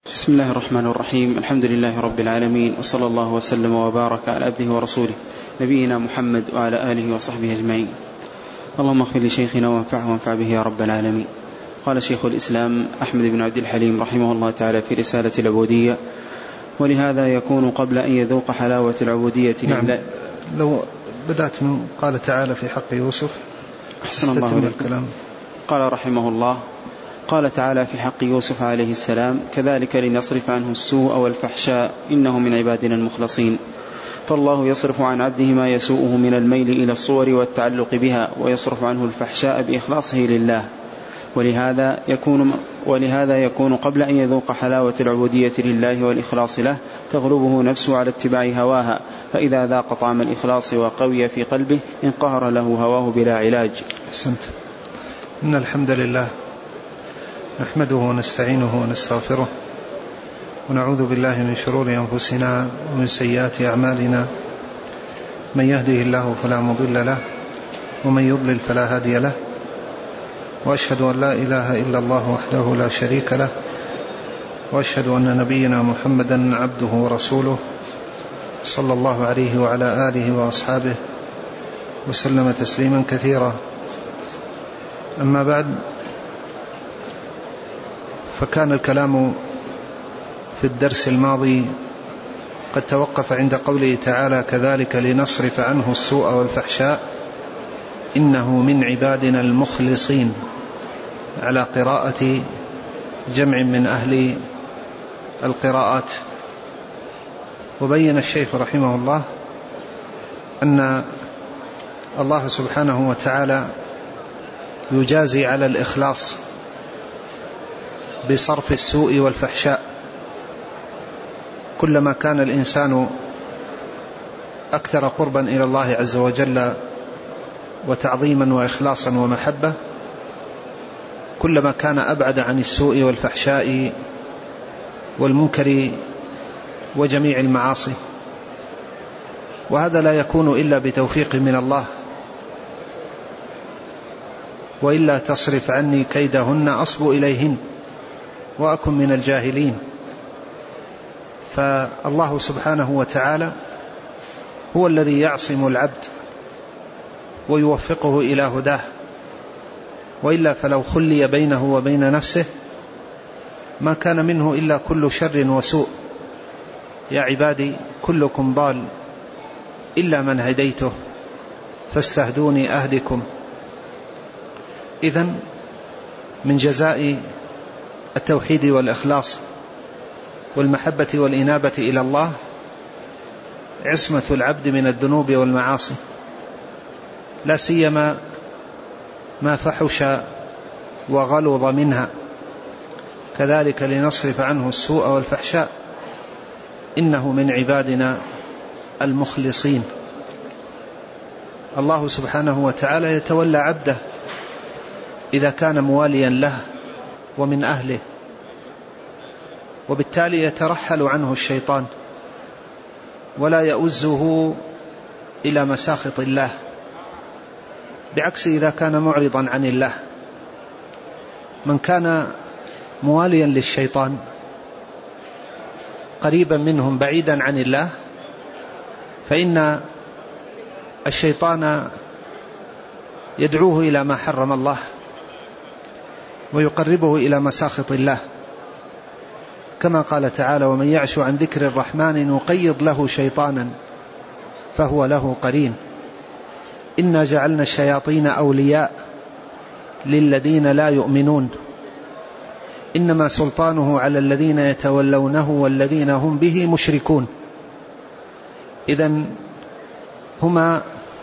بسم الله الرحمن الرحيم. الحمد لله رب العالمين، وصلى الله وسلم وبارك على عبده ورسوله نبينا محمد وعلى آله وصحبه أجمعين. اللهم اغفر لشيخنا وانفع به يا رب العالمين. قال شيخ الإسلام أحمد بن عبد الحليم رحمه الله تعالى في رسالة العبودية: ولهذا يكون قبل أن يذوق حلاوة العبودية لله. لو بدأت من قال تعالى في حق يوسف. أحسن الله إليكم. قال رحمه الله: قال تعالى في حق يوسف عليه السلام: كذلك لنصرف عنه السوء والفحشاء إنه من عبادنا المخلصين. فالله يصرف عن عبده ما يسوءه من الميل إلى الصور والتعلق بها، ويصرف عنه الفحشاء بإخلاصه لله. ولهذا يكون قبل أن يذوق حلاوة العبودية لله والإخلاص له تغلبه نفسه على اتباع هواها، فإذا ذاق طعم الإخلاص وقوي في قلبه انقهر له هواه بلا علاج. أحسنت. إن الحمد لله نحمده ونستعينه ونستغفره، ونعوذ بالله من شرور أنفسنا ومن سيئات أعمالنا. من يهده الله فلا مضل له، ومن يضلل فلا هادي له، وأشهد أن لا إله إلا الله وحده لا شريك له، وأشهد أن نبينا محمدا عبده ورسوله صلى الله عليه وعلى آله وأصحابه وسلم تسليما كثيرا. أما بعد، فكان الكلام في الدرس الماضي قد توقف عند قوله تعالى: كذلك لنصرف عنه السوء والفحشاء إنه من عبادنا المخلصين، على قراءة جمع من أهل القراءات. وبين الشيخ رحمه الله أن الله سبحانه وتعالى يجازي على الإخلاص بصرف السوء والفحشاء. كلما كان الإنسان أكثر قربا إلى الله عز وجل وتعظيما وإخلاصا ومحبة، كلما كان أبعد عن السوء والفحشاء والمنكر وجميع المعاصي. وهذا لا يكون إلا بتوفيق من الله: وإلا تصرف عني كيدهن أصب إليهن وأكن من الجاهلين. فالله سبحانه وتعالى هو الذي يعصم العبد ويوفقه إلى هداه، وإلا فلو خلي بينه وبين نفسه ما كان منه إلا كل شر وسوء. يا عبادي كلكم ضال إلا من هديته فاستهدوني أهدكم. إذن من جزاء التوحيد والإخلاص والمحبة والإنابة إلى الله عصمة العبد من الذنوب والمعاصي، لا سيما ما فحش وغلظ منها. كذلك لنصرف عنه السوء والفحشاء إنه من عبادنا المخلصين. الله سبحانه وتعالى يتولى عبده إذا كان مواليا له ومن أهله، وبالتالي يترحل عنه الشيطان ولا يؤزه إلى مساخط الله، بعكس إذا كان معرضا عن الله. من كان مواليا للشيطان قريبا منهم بعيدا عن الله، فإن الشيطان يدعوه إلى ما حرم الله ويقربه إلى مساخط الله، كما قال تعالى: ومن يعش عن ذكر الرحمن نقيض له شيطانا فهو له قرين إنا جعلنا الشياطين أولياء للذين لا يؤمنون إنما سلطانه على الذين يتولونه والذين هم به مشركون. إذن هما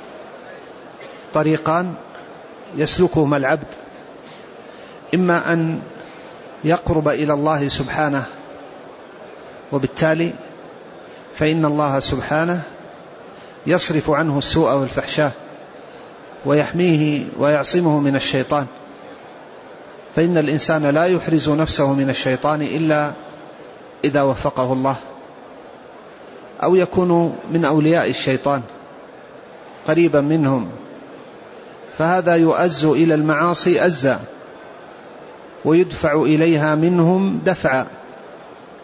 طريقان يسلكهما العبد: إما أن يقرب إلى الله سبحانه، وبالتالي فإن الله سبحانه يصرف عنه السوء والفحشاء ويحميه ويعصمه من الشيطان، فإن الإنسان لا يحرز نفسه من الشيطان إلا إذا وفقه الله، أو يكون من أولياء الشيطان قريبا منهم، فهذا يؤز إلى المعاصي أزا ويدفع إليها منهم دفعا.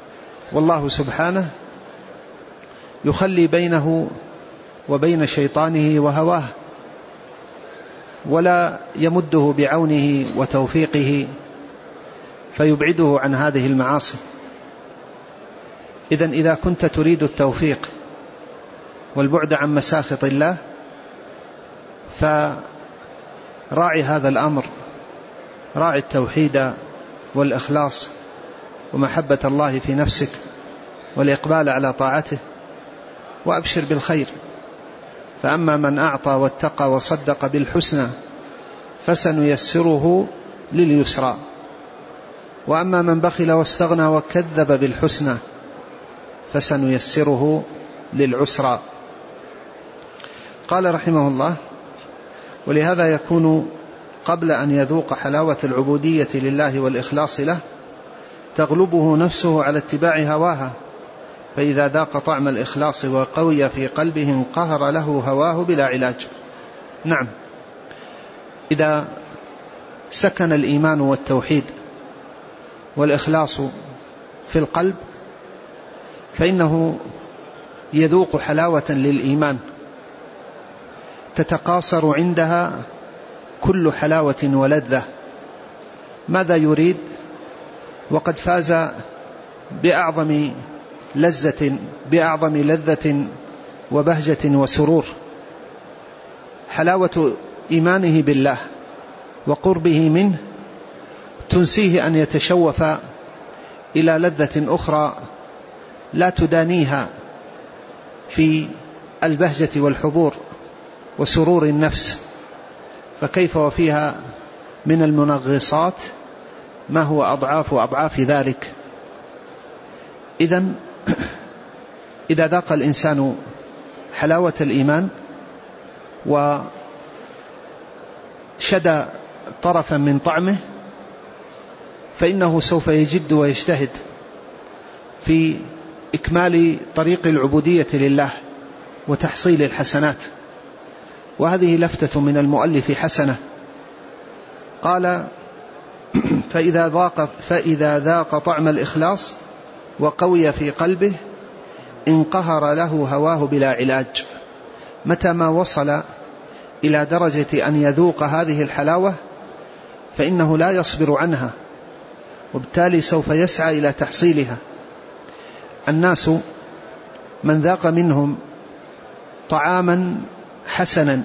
والله سبحانه يخلي بينه وبين شيطانه وهواه، ولا يمده بعونه وتوفيقه فيبعده عن هذه المعاصي. إذن إذا كنت تريد التوفيق والبعد عن مساخط الله فراعي هذا الأمر، راعي التوحيد والإخلاص ومحبة الله في نفسك والإقبال على طاعته، وأبشر بالخير. فأما من أعطى واتقى وصدق بالحسنى فسنيسره لليسرى، وأما من بخل واستغنى وكذب بالحسنى فسنيسره للعسرى. قال رحمه الله: ولهذا يكون قبل أن يذوق حلاوة العبودية لله والإخلاص له تغلبه نفسه على اتباع هواها، فإذا ذاق طعم الإخلاص وقوي في قلبه انقهر له هواه بلا علاج. نعم، إذا سكن الإيمان والتوحيد والإخلاص في القلب فإنه يذوق حلاوة للإيمان تتقاصر عندها كل حلاوة ولذة. ماذا يريد وقد فاز بأعظم لذة وبهجة وسرور؟ حلاوة إيمانه بالله وقربه منه تنسيه أن يتشوف إلى لذة أخرى لا تدانيها في البهجة والحبور وسرور النفس، فكيف وفيها من المنغصات ما هو أضعاف ذلك. إذن إذا ذاق الإنسان حلاوة الإيمان وشدى طرفا من طعمه فإنه سوف يجد ويجتهد في إكمال طريق العبودية لله وتحصيل الحسنات. وهذه لفتة من المؤلف حسنة، قال: فإذا ذاق طعم الإخلاص وقوي في قلبه انقهر له هواه بلا علاج. متى ما وصل إلى درجة أن يذوق هذه الحلاوة فإنه لا يصبر عنها، وبالتالي سوف يسعى إلى تحصيلها. الناس من ذاق منهم طعاما حسنا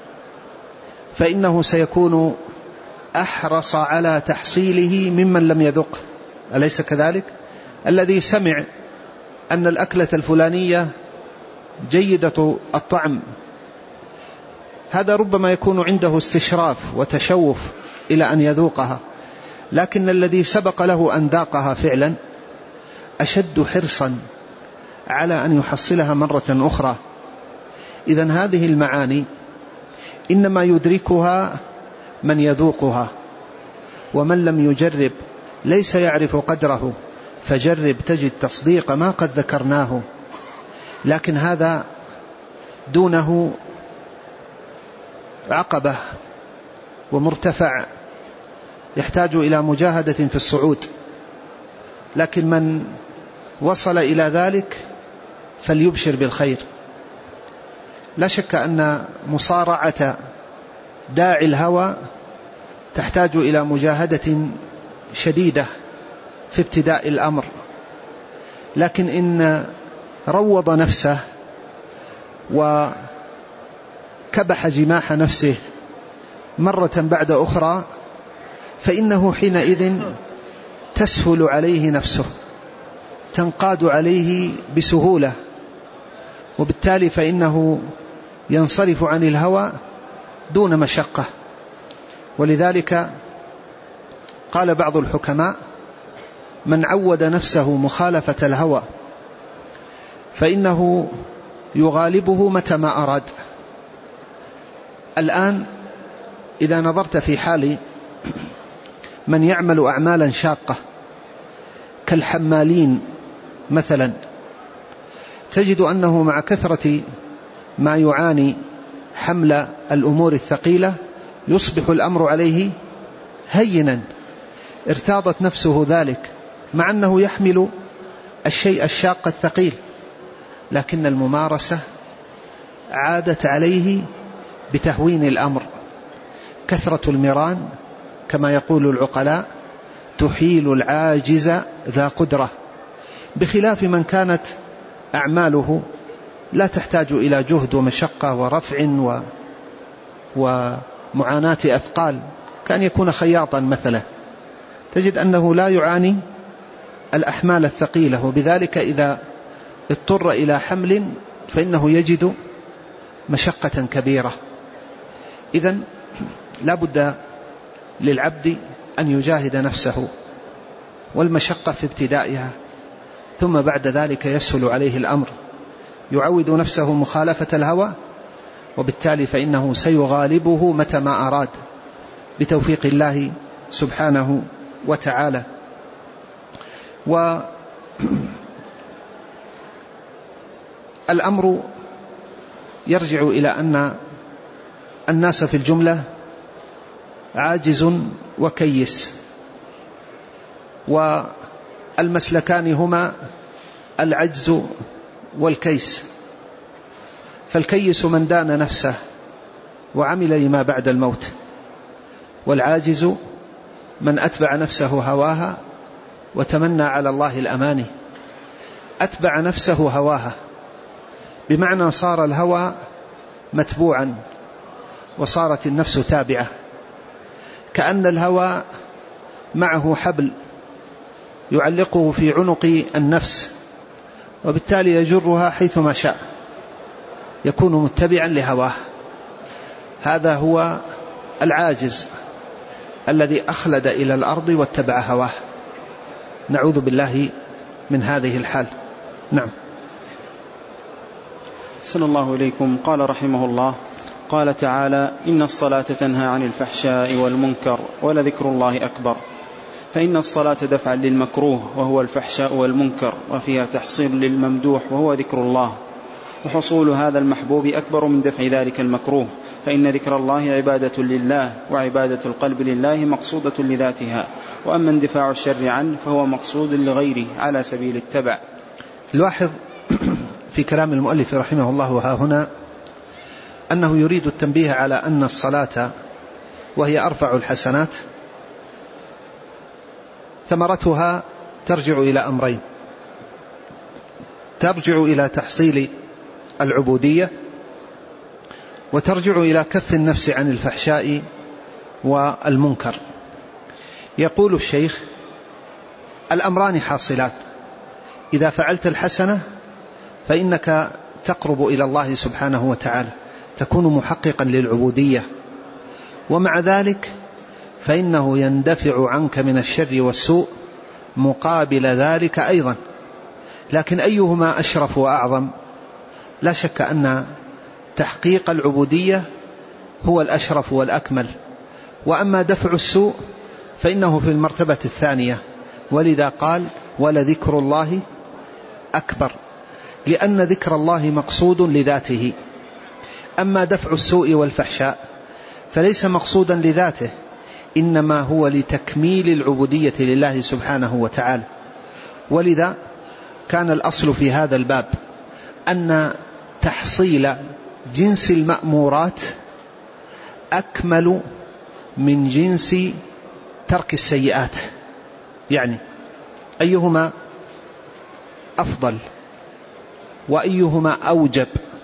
فإنه سيكون أحرص على تحصيله ممن لم يذق، أليس كذلك؟ الذي سمع أن الأكلة الفلانية جيدة الطعم هذا ربما يكون عنده استشراف وتشوف إلى أن يذوقها، لكن الذي سبق له أن ذاقها فعلا أشد حرصا على أن يحصلها مرة أخرى. إذن هذه المعاني إنما يدركها من يذوقها، ومن لم يجرب ليس يعرف قدره، فجرب تجد تصديق ما قد ذكرناه. لكن هذا دونه عقبة ومرتفع يحتاج إلى مجاهدة في الصعود، لكن من وصل إلى ذلك فليبشر بالخير. لا شك أن مصارعة داعي الهوى تحتاج إلى مجاهدة شديدة في ابتداء الأمر، لكن إن روض نفسه وكبح جماح نفسه مرة بعد أخرى فإنه حينئذ تسهل عليه نفسه، تنقاد عليه بسهولة، وبالتالي فإنه ينصرف عن الهوى دون مشقة. ولذلك قال بعض الحكماء: من عود نفسه مخالفة الهوى فإنه يغالبه متى ما أراد. الآن إذا نظرت في حال من يعمل أعمالا شاقة كالحمالين مثلا، تجد أنه مع كثرة ما يعاني حمل الأمور الثقيلة يصبح الأمر عليه هينا، ارتاضت نفسه ذلك، مع أنه يحمل الشيء الشاق الثقيل، لكن الممارسة عادت عليه بتهوين الأمر. كثرة المران كما يقول العقلاء تحيل العاجز ذا قدرة، بخلاف من كانت أعماله لا تحتاج إلى جهد ومشقة ورفع ومعاناة أثقال، كان يكون خياطا مثلا، تجد أنه لا يعاني الأحمال الثقيلة، وبذلك إذا اضطر إلى حمل فإنه يجد مشقة كبيرة. إذن لا بد للعبد أن يجاهد نفسه، والمشقة في ابتدائها، ثم بعد ذلك يسهل عليه الأمر، يعود نفسه مخالفة الهوى، وبالتالي فإنه سيغالبه متى ما أراد بتوفيق الله سبحانه وتعالى. والأمر يرجع إلى أن الناس في الجملة عاجز وكيس، والمسلكان هما العجز والكيس. فالكيس من دان نفسه وعمل لما بعد الموت، والعاجز من أتبع نفسه هواها وتمنى على الله الأماني. أتبع نفسه هواها بمعنى صار الهوى متبوعا وصارت النفس تابعة، كأن الهوى معه حبل يعلقه في عنق النفس، وبالتالي يجرها حيثما شاء، يكون متبعا لهواه. هذا هو العاجز الذي أخلد إلى الأرض واتبع هواه، نعوذ بالله من هذه الحال. نعم. صلى الله إليكم. قال رحمه الله: قال تعالى: إن الصلاة تنهى عن الفحشاء والمنكر ولذكر الله أكبر. فإن الصلاة دفعا للمكروه وهو الفحشاء والمنكر، وفيها تحصيل للممدوح وهو ذكر الله، وحصول هذا المحبوب أكبر من دفع ذلك المكروه، فإن ذكر الله عبادة لله، وعبادة القلب لله مقصودة لذاتها، وأما اندفاع الشر عنه فهو مقصود لغيره على سبيل التبع. الواحظ في كلام المؤلف رحمه الله وها هنا أنه يريد التنبيه على أن الصلاة وهي أرفع الحسنات ثمرتها ترجع إلى أمرين: ترجع إلى تحصيل العبودية، وترجع إلى كف النفس عن الفحشاء والمنكر. يقول الشيخ: الأمران حاصلات، إذا فعلت الحسنة فإنك تقرب إلى الله سبحانه وتعالى، تكون محققا للعبودية، ومع ذلك فإنه يندفع عنك من الشر والسوء مقابل ذلك أيضا. لكن أيهما أشرف وأعظم؟ لا شك أن تحقيق العبودية هو الأشرف والأكمل، وأما دفع السوء فإنه في المرتبة الثانية، ولذا قال: ولذكر الله أكبر، لأن ذكر الله مقصود لذاته. أما دفع السوء والفحشاء فليس مقصودا لذاته، إنما هو لتكميل العبودية لله سبحانه وتعالى. ولذا كان الأصل في هذا الباب أن تحصيل جنس المأمورات أكمل من جنس ترك السيئات. يعني أيهما أفضل وأيهما أوجب،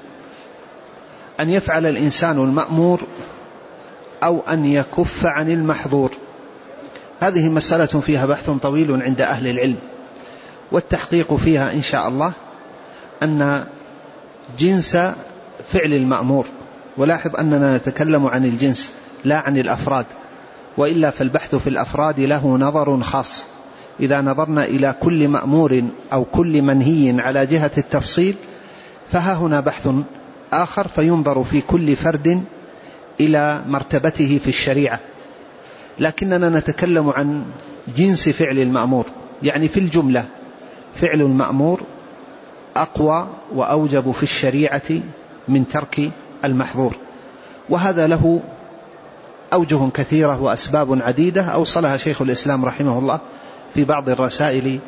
أن يفعل الإنسان المأمور أو أن يكف عن المحظور؟ هذه مسألة فيها بحث طويل عند أهل العلم، والتحقيق فيها إن شاء الله أن جنس فعل المأمور، ولاحظ أننا نتكلم عن الجنس لا عن الأفراد، وإلا فالبحث في الأفراد له نظر خاص. إذا نظرنا إلى كل مأمور أو كل منهي على جهة التفصيل فها هنا بحث آخر، فينظر في كل فرد إلى مرتبته في الشريعة. لكننا نتكلم عن جنس فعل المأمور، يعني في الجملة فعل المأمور أقوى وأوجب في الشريعة من ترك المحظور، وهذا له أوجه كثيرة وأسباب عديدة أوصلها شيخ الإسلام رحمه الله في بعض الرسائل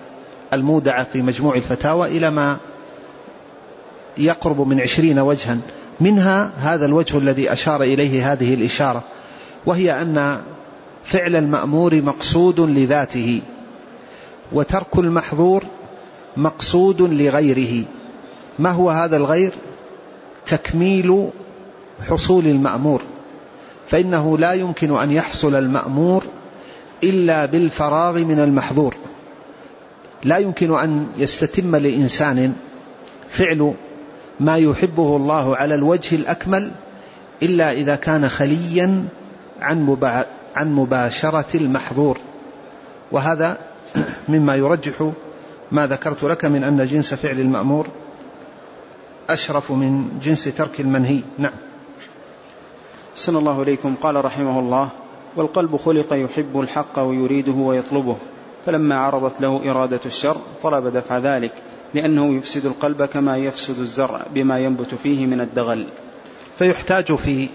المودعة في مجموع الفتاوى إلى ما يقرب من 20 وجها، منها هذا الوجه الذي أشار إليه هذه الإشارة، وهي أن فعل المأمور مقصود لذاته، وترك المحظور مقصود لغيره. ما هو هذا الغير؟ تكميل حصول المأمور، فإنه لا يمكن أن يحصل المأمور إلا بالفراغ من المحظور. لا يمكن أن يستتم لإنسان فعل ما يحبه الله على الوجه الأكمل إلا إذا كان خليا عن مباشرة المحظور، وهذا مما يرجح ما ذكرت لك من أن جنس فعل المأمور أشرف من جنس ترك المنهي. نعم. أحسن الله إليكم. قال رحمه الله: والقلب خلق يحب الحق ويريده ويطلبه، فلما عرضت له إرادة الشر طلب دفع ذلك، لأنه يفسد القلب كما يفسد الزرع بما ينبت فيه من الدغل. فيحتاج في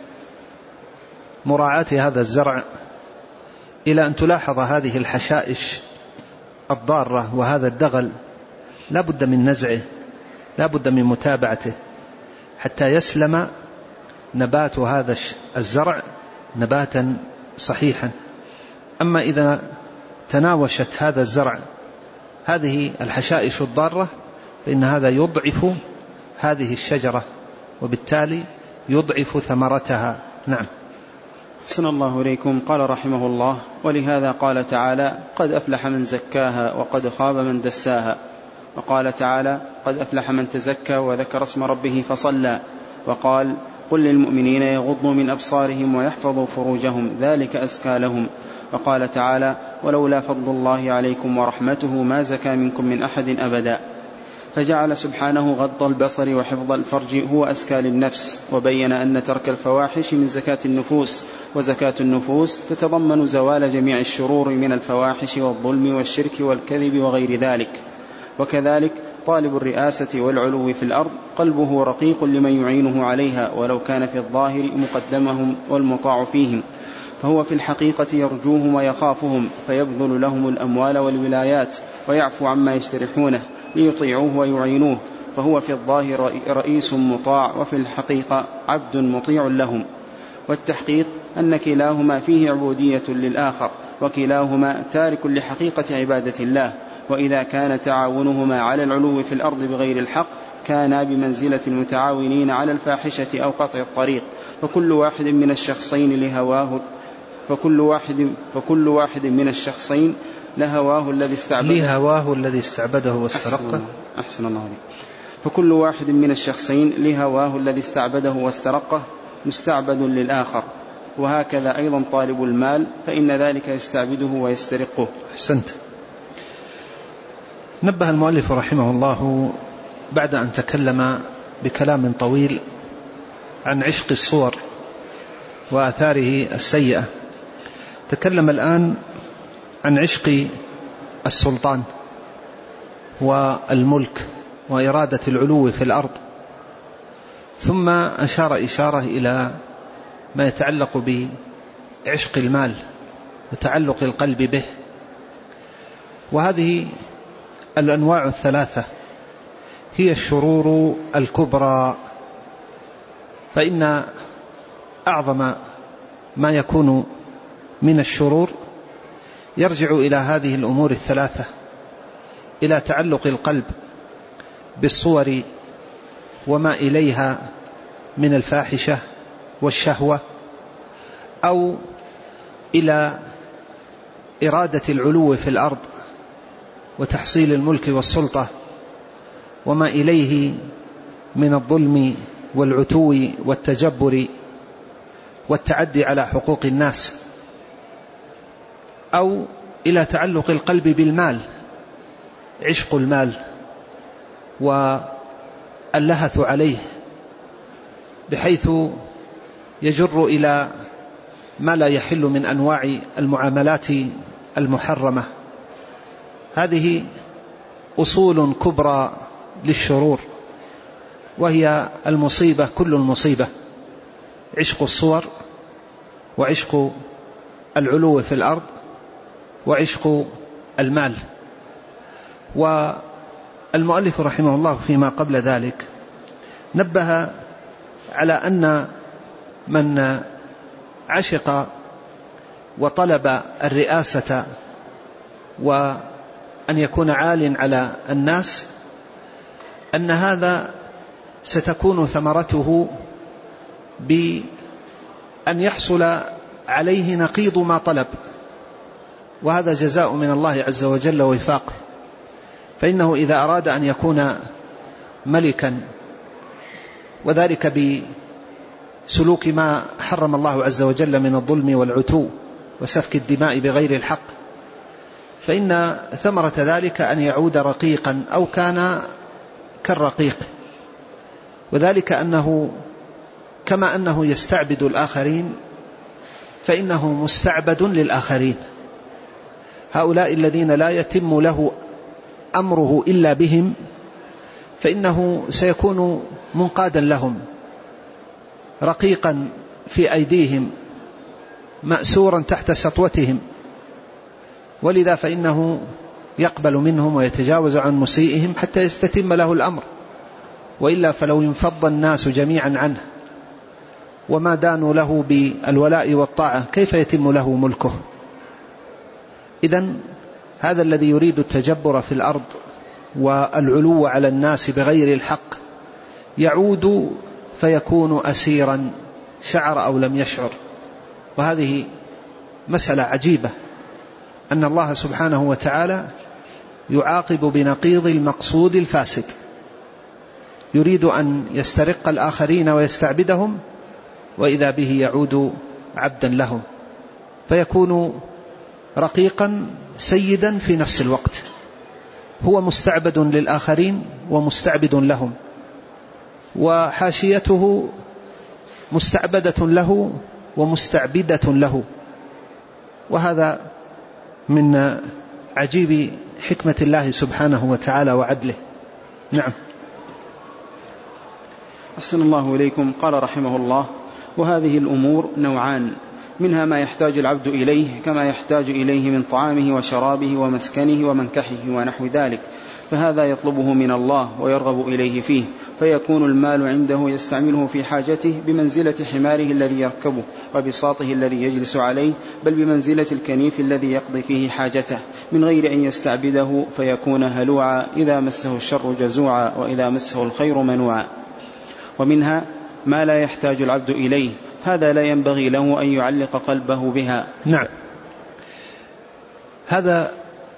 مراعاة هذا الزرع إلى أن تلاحظ هذه الحشائش الضارة وهذا الدغل، لا بد من نزعه، لا بد من متابعته حتى يسلم نبات هذا الزرع نباتا صحيحا. أما إذا تناوشت هذا الزرع هذه الحشائش الضارة فإن هذا يضعف هذه الشجرة، وبالتالي يضعف ثمرتها. نعم. أحسن الله إليكم. قال رحمه الله: ولهذا قال تعالى: قد أفلح من زكاها وقد خاب من دساها. وقال تعالى: قد أفلح من تزكى وذكر اسم ربه فصلى. وقال: قل للمؤمنين يغضوا من أبصارهم ويحفظوا فروجهم ذلك أزكى لهم. وقال تعالى: ولولا فضل الله عليكم ورحمته ما زكى منكم من أحد أبدا. فجعل سبحانه غض البصر وحفظ الفرج هو أزكى للنفس، وبين أن ترك الفواحش من زكاة النفوس، وزكاة النفوس تتضمن زوال جميع الشرور من الفواحش والظلم والشرك والكذب وغير ذلك. وكذلك طالب الرئاسة والعلو في الأرض قلبه رقيق لمن يعينه عليها، ولو كان في الظاهر مقدمهم والمطاع فيهم، فهو في الحقيقة يرجوهم ويخافهم، فيبذل لهم الأموال والولايات ويعفو عما يجترحونه ليطيعوه ويعينوه، فهو في الظاهر رئيس مطاع، وفي الحقيقة عبد مطيع لهم. والتحقيق أن كلاهما فيه عبودية للآخر، وكلاهما تارك لحقيقة عبادة الله. وإذا كان تعاونهما على العلو في الأرض بغير الحق كانا بمنزلة المتعاونين على الفاحشة أو قطع الطريق، فكل واحد من الشخصين لهواه لهواه الذي استعبده واسترقه. أحسن الله عليك. فكل واحد من الشخصين لهواه الذي استعبده واسترقه مستعبد للآخر، وهكذا أيضا طالب المال، فإن ذلك يستعبده ويسترقه. أحسنت. نبه المؤلف رحمه الله بعد أن تكلم بكلام طويل عن عشق الصور وآثاره السيئة، تكلم الآن عن عشق السلطان والملك وإرادة العلو في الأرض، ثم أشار إشارة إلى ما يتعلق بعشق المال وتعلق القلب به. وهذه الأنواع الثلاثة هي الشرور الكبرى، فإن أعظم ما يكون من الشرور يرجع إلى هذه الأمور الثلاثة، إلى تعلق القلب بالصور وما إليها من الفاحشة والشهوة، أو إلى إرادة العلو في الأرض وتحصيل الملك والسلطة وما إليه من الظلم والعتو والتجبر والتعدي على حقوق الناس، أو إلى تعلق القلب بالمال، عشق المال واللهث عليه بحيث يجر إلى ما لا يحل من أنواع المعاملات المحرمة. هذه أصول كبرى للشرور، وهي المصيبة كل المصيبة، عشق الصور وعشق العلو في الأرض وعشق المال. والمؤلف رحمه الله فيما قبل ذلك نبه على أن من عشق وطلب الرئاسة وأن يكون عال على الناس أن هذا ستكون ثمرته بأن يحصل عليه نقيض ما طلب، وهذا جزاء من الله عز وجل ووفاقه. فإنه إذا أراد أن يكون ملكا وذلك بسلوك ما حرم الله عز وجل من الظلم والعتو وسفك الدماء بغير الحق، فإن ثمرة ذلك أن يعود رقيقا أو كان كالرقيق، وذلك أنه كما أنه يستعبد الآخرين فإنه مستعبد للآخرين. هؤلاء الذين لا يتم له أمره إلا بهم فإنه سيكون منقادا لهم، رقيقا في أيديهم، مأسورا تحت سطوتهم، ولذا فإنه يقبل منهم ويتجاوز عن مسيئهم حتى يستتم له الأمر، وإلا فلو ينفض الناس جميعا عنه وما دانوا له بالولاء والطاعة كيف يتم له ملكه؟ إذن هذا الذي يريد التجبر في الأرض والعلو على الناس بغير الحق يعود فيكون أسيرا شعر أو لم يشعر. وهذه مسألة عجيبة أن الله سبحانه وتعالى يعاقب بنقيض المقصود الفاسد، يريد أن يسترق الآخرين ويستعبدهم، وإذا به يعود عبدا لهم فيكون رقيقا سيدا في نفس الوقت، هو مستعبد للآخرين ومستعبد لهم، وحاشيته مستعبدة له ومستعبدة له. وهذا من عجيب حكمة الله سبحانه وتعالى وعدله. نعم. أحسن الله إليكم. قال رحمه الله: وهذه الأمور نوعان، منها ما يحتاج العبد إليه كما يحتاج إليه من طعامه وشرابه ومسكنه ومنكحه ونحو ذلك، فهذا يطلبه من الله ويرغب إليه فيه، فيكون المال عنده يستعمله في حاجته بمنزلة حماره الذي يركبه وبساطه الذي يجلس عليه، بل بمنزلة الكنيف الذي يقضي فيه حاجته من غير أن يستعبده، فيكون هلوعا إذا مسه الشر جزوعا وإذا مسه الخير منوعا. ومنها ما لا يحتاج العبد إليه، هذا لا ينبغي له أن يعلق قلبه بها. نعم. هذا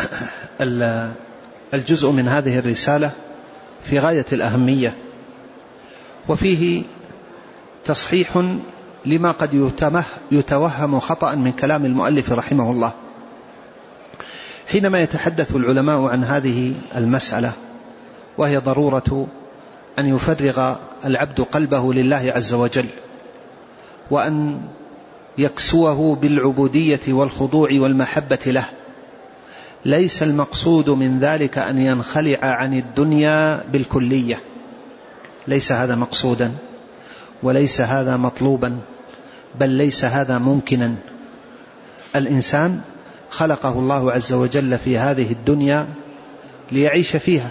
الجزء من هذه الرسالة في غاية الأهمية، وفيه تصحيح لما قد يتوهم خطأ من كلام المؤلف رحمه الله. حينما يتحدث العلماء عن هذه المسألة، وهي ضرورة أن يفرغ العبد قلبه لله عز وجل، وأن يكسوه بالعبودية والخضوع والمحبة له، ليس المقصود من ذلك أن ينخلع عن الدنيا بالكلية، ليس هذا مقصودا وليس هذا مطلوبا، بل ليس هذا ممكنا. الإنسان خلقه الله عز وجل في هذه الدنيا ليعيش فيها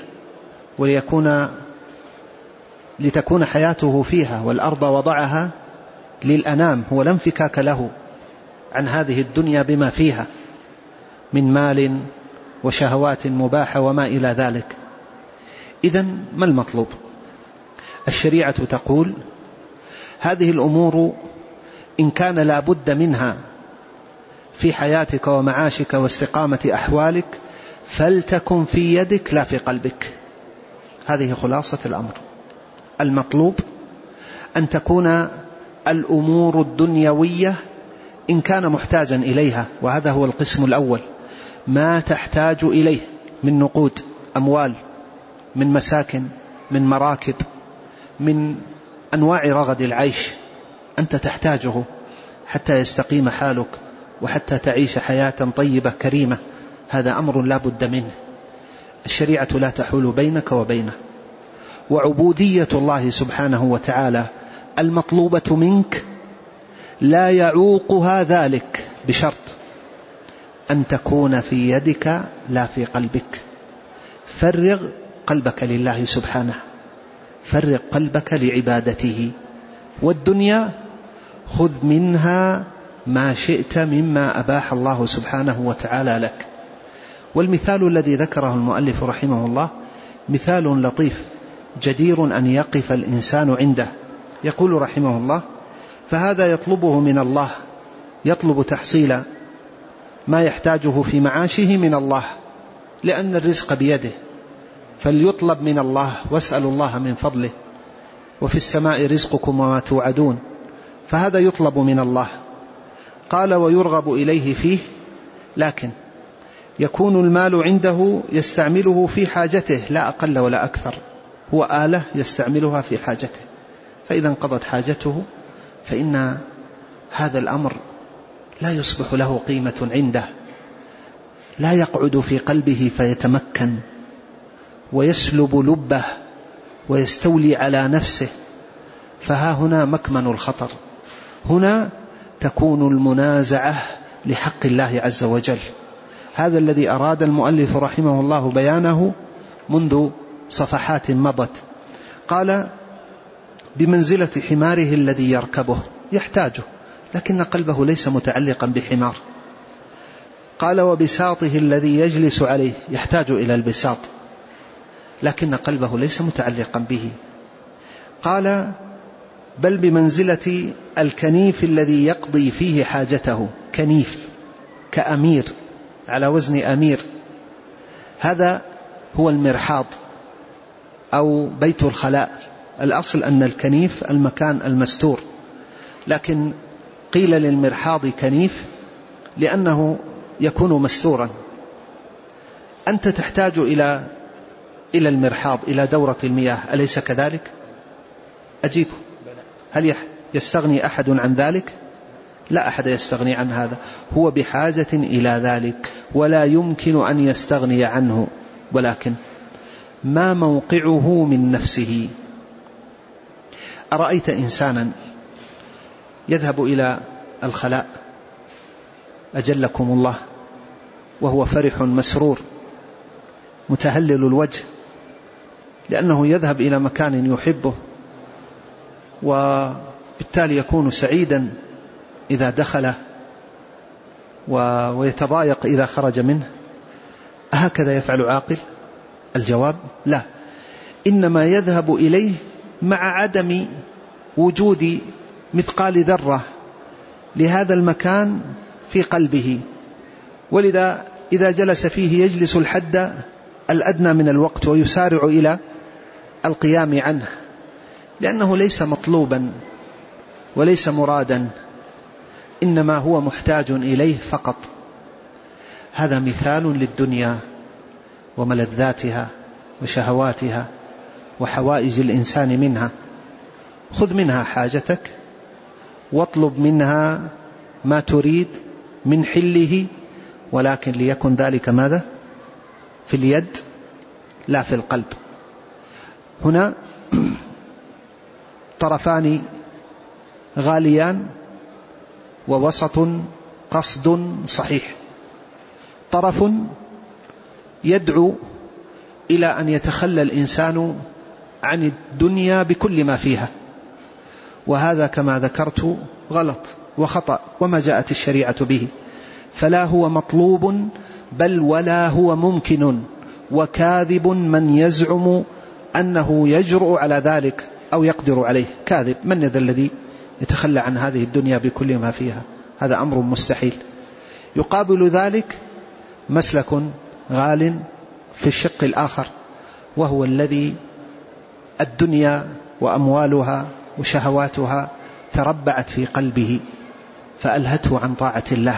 لتكون حياته فيها، والأرض وضعها للأنام، هو لا انفكاك له عن هذه الدنيا بما فيها من مال وشهوات مباحة وما إلى ذلك. إذن ما المطلوب؟ الشريعة تقول هذه الأمور إن كان لا بد منها في حياتك ومعاشك واستقامة أحوالك فلتكن في يدك لا في قلبك. هذه خلاصة الأمر. المطلوب أن تكون الأمور الدنيوية إن كان محتاجا إليها، وهذا هو القسم الأول، ما تحتاج إليه من نقود، أموال، من مساكن، من مراكب، من أنواع رغد العيش، أنت تحتاجه حتى يستقيم حالك وحتى تعيش حياة طيبة كريمة. هذا أمر لا بد منه، الشريعة لا تحول بينك وبينه. وعبودية الله سبحانه وتعالى المطلوبة منك لا يعوقها ذلك، بشرط أن تكون في يدك لا في قلبك. فرغ قلبك لله سبحانه، فرغ قلبك لعبادته. والدنيا خذ منها ما شئت مما أباح الله سبحانه وتعالى لك. والمثال الذي ذكره المؤلف رحمه الله مثال لطيف جدير أن يقف الإنسان عنده. يقول رحمه الله: فهذا يطلبه من الله، يطلب تحصيل ما يحتاجه في معاشه من الله، لأن الرزق بيده، فليطلب من الله واسألوا الله من فضله، وفي السماء رزقكم وما توعدون، فهذا يطلب من الله. قال: ويرغب إليه فيه، لكن يكون المال عنده يستعمله في حاجته لا أقل ولا أكثر، هو آلة يستعملها في حاجته، فإذا انقضت حاجته فإن هذا الأمر لا يصبح له قيمة عنده، لا يقعد في قلبه فيتمكن ويسلب لبه ويستولي على نفسه. فها هنا مكمن الخطر، هنا تكون المنازعة لحق الله عز وجل. هذا الذي أراد المؤلف رحمه الله بيانه منذ صفحات مضت. قال: بمنزلة حماره الذي يركبه، يحتاجه لكن قلبه ليس متعلقا بحمار. قال: وبساطه الذي يجلس عليه، يحتاج إلى البساط لكن قلبه ليس متعلقا به. قال: بل بمنزلة الكنيف الذي يقضي فيه حاجته. كنيف كأمير، على وزن أمير، هذا هو المرحاض أو بيت الخلاء. الأصل أن الكنيف المكان المستور، لكن قيل للمرحاض كنيف لأنه يكون مستورا. أنت تحتاج إلى المرحاض، إلى دورة المياه، أليس كذلك؟ أجيبه. هل يستغني أحد عن ذلك؟ لا أحد يستغني عن هذا، هو بحاجة إلى ذلك ولا يمكن أن يستغني عنه، ولكن ما موقعه من نفسه. أرأيت إنسانا يذهب إلى الخلاء أجلكم الله وهو فرح مسرور متهلل الوجه، لأنه يذهب إلى مكان يحبه، وبالتالي يكون سعيدا إذا دخل ويتضايق إذا خرج منه. هكذا يفعل عاقل؟ الجواب لا، إنما يذهب إليه مع عدم وجود مثقال ذرة لهذا المكان في قلبه، ولذا إذا جلس فيه يجلس الحد الأدنى من الوقت ويسارع إلى القيام عنه، لأنه ليس مطلوبا وليس مرادا، إنما هو محتاج إليه فقط. هذا مثال للدنيا وملذاتها وشهواتها وحوائج الإنسان منها. خذ منها حاجتك واطلب منها ما تريد من حله، ولكن ليكن ذلك ماذا؟ في اليد لا في القلب. هنا طرفان غاليان ووسط قصد صحيح. طرف يدعو إلى أن يتخلى الإنسان عن الدنيا بكل ما فيها، وهذا كما ذكرت غلط وخطأ وما جاءت الشريعة به، فلا هو مطلوب بل ولا هو ممكن، وكاذب من يزعم أنه يجرؤ على ذلك أو يقدر عليه. كاذب، من ذا الذي يتخلى عن هذه الدنيا بكل ما فيها؟ هذا أمر مستحيل. يقابل ذلك مسلك غال في الشق الآخر، وهو الذي الدنيا وأموالها وشهواتها تربعت في قلبه فألهته عن طاعة الله،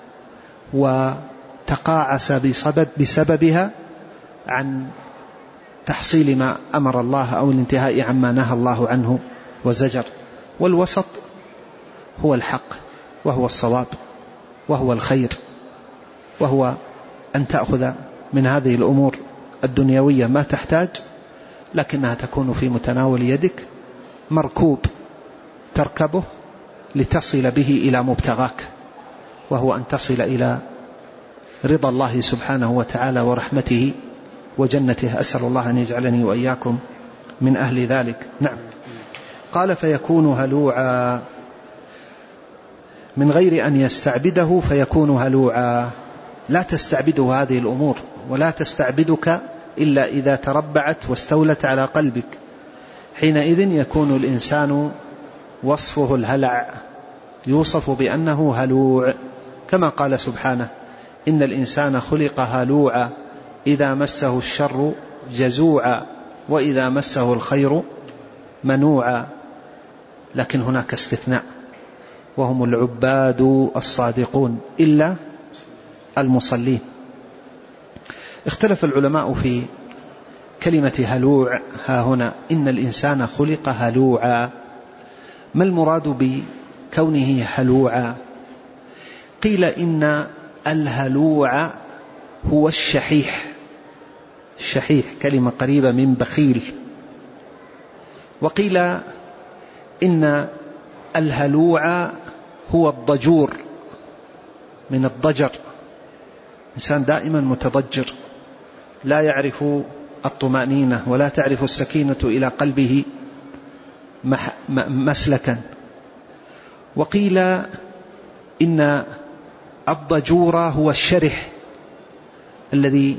وتقاعس بسببها عن تحصيل ما أمر الله أو الانتهاء عما نهى الله عنه وزجر. والوسط هو الحق وهو الصواب وهو الخير، وهو أن تأخذ من هذه الأمور الدنيوية ما تحتاج، لكنها تكون في متناول يدك، مركوب تركبه لتصل به إلى مبتغاك، وهو أن تصل إلى رضا الله سبحانه وتعالى ورحمته وجنته، أسأل الله أن يجعلني وإياكم من أهل ذلك. نعم. قال فيكون هلوعا من غير أن يستعبده، فيكون هلوعا. لا تستعبده هذه الأمور، ولا تستعبدك إلا إذا تربعت واستولت على قلبك، حينئذ يكون الإنسان وصفه الهلع، يوصف بأنه هلوع، كما قال سبحانه: إن الإنسان خلق هلوعا إذا مسه الشر جزوعا وإذا مسه الخير منوعا. لكن هناك استثناء، وهم العباد الصادقون إلا المصلين. اختلف العلماء في كلمة هلوع ها هنا. إن الإنسان خلق هلوعا، ما المراد بكونه هلوعا؟ قيل إن الهلوع هو الشحيح، الشحيح كلمة قريبة من بخيل. وقيل إن الهلوع هو الضجور، من الضجر، إنسان دائما متضجر، لا يعرف الطمأنينة ولا تعرف السكينة إلى قلبه مسلكا. وقيل إن الضجور هو الشرح الذي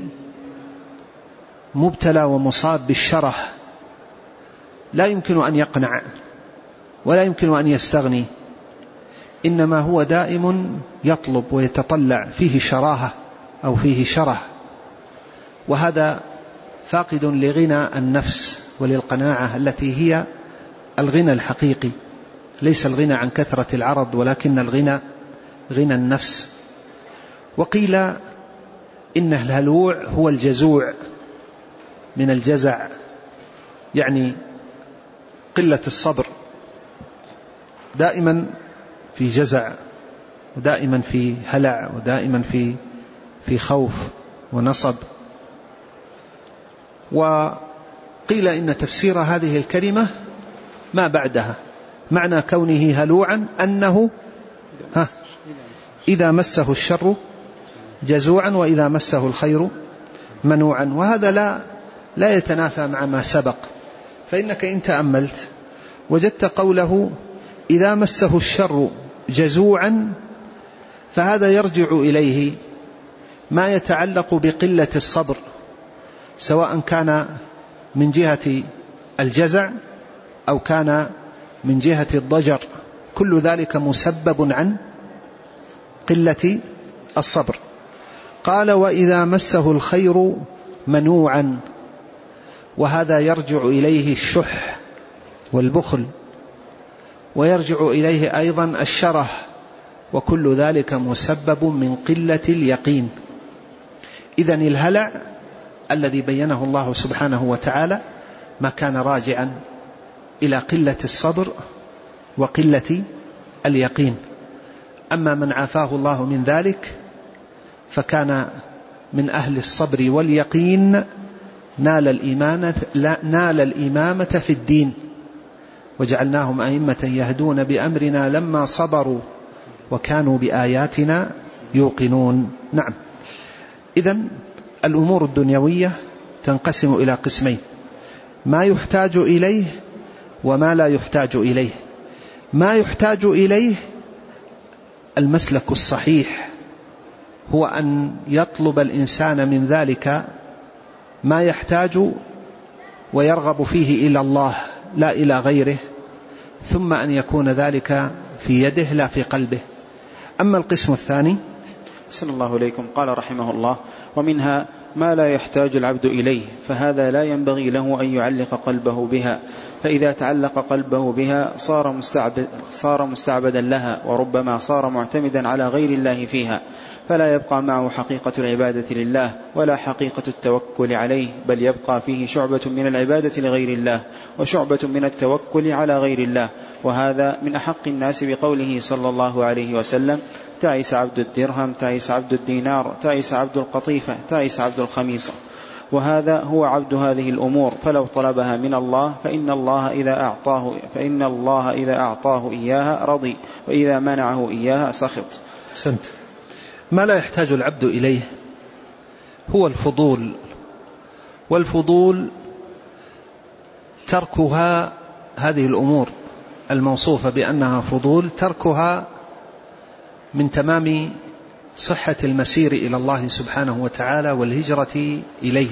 مبتلى ومصاب بالشرح، لا يمكن أن يقنع ولا يمكن أن يستغني، إنما هو دائم يطلب ويتطلع، فيه شراهة أو فيه شره، وهذا فاقد لغنى النفس وللقناعة التي هي الغنى الحقيقي، ليس الغنى عن كثرة العرض، ولكن الغنى غنى النفس. وقيل إن الهلوع هو الجزوع، من الجزع، يعني قلة الصبر، دائما في جزع، ودائما في هلع، ودائما في خوف ونصب. وقيل إن تفسير هذه الكلمة ما بعدها، معنى كونه هلوعا أنه إذا مسه الشر جزوعا وإذا مسه الخير منوعا. وهذا لا يتنافى مع ما سبق، فإنك إن تأملت وجدت قوله إذا مسه الشر جزوعا، فهذا يرجع إليه ما يتعلق بقلة الصبر، سواء كان من جهة الجزع أو كان من جهة الضجر، كل ذلك مسبب عن قلة الصبر. قال وإذا مسه الخير منوعا، وهذا يرجع إليه الشح والبخل، ويرجع إليه أيضا الشره، وكل ذلك مسبب من قلة اليقين. إذن الهلع الذي بينه الله سبحانه وتعالى ما كان راجعا إلى قلة الصبر وقلة اليقين. أما من عافاه الله من ذلك فكان من أهل الصبر واليقين، نال الإمامة في الدين، وجعلناهم أئمة يهدون بأمرنا لما صبروا وكانوا بآياتنا يوقنون. نعم. إذن الأمور الدنيوية تنقسم إلى قسمين: ما يحتاج إليه وما لا يحتاج إليه. ما يحتاج إليه المسلك الصحيح هو أن يطلب الإنسان من ذلك ما يحتاج ويرغب فيه إلى الله لا إلى غيره، ثم أن يكون ذلك في يده لا في قلبه. أما القسم الثاني، صلى الله عليكم، قال رحمه الله: ومنها ما لا يحتاج العبد إليه، فهذا لا ينبغي له أن يعلق قلبه بها، فإذا تعلق قلبه بها صار مستعبدا لها، وربما صار معتمدا على غير الله فيها، فلا يبقى معه حقيقة العبادة لله ولا حقيقة التوكل عليه، بل يبقى فيه شعبة من العبادة لغير الله وشعبة من التوكل على غير الله. وهذا من أحق الناس بقوله صلى الله عليه وسلم: تعس عبد الدرهم، تعس عبد الدينار، تعس عبد القطيفة، تعس عبد الخميصة. وهذا هو عبد هذه الأمور، فلو طلبها من الله فإن الله إذا أعطاه إياها رضي، وإذا منعه إياها سخط. ما لا يحتاج العبد إليه هو الفضول والفضول تركها، هذه الأمور الموصوفة بأنها فضول تركها من تمام صحة المسير إلى الله سبحانه وتعالى والهجرة إليه.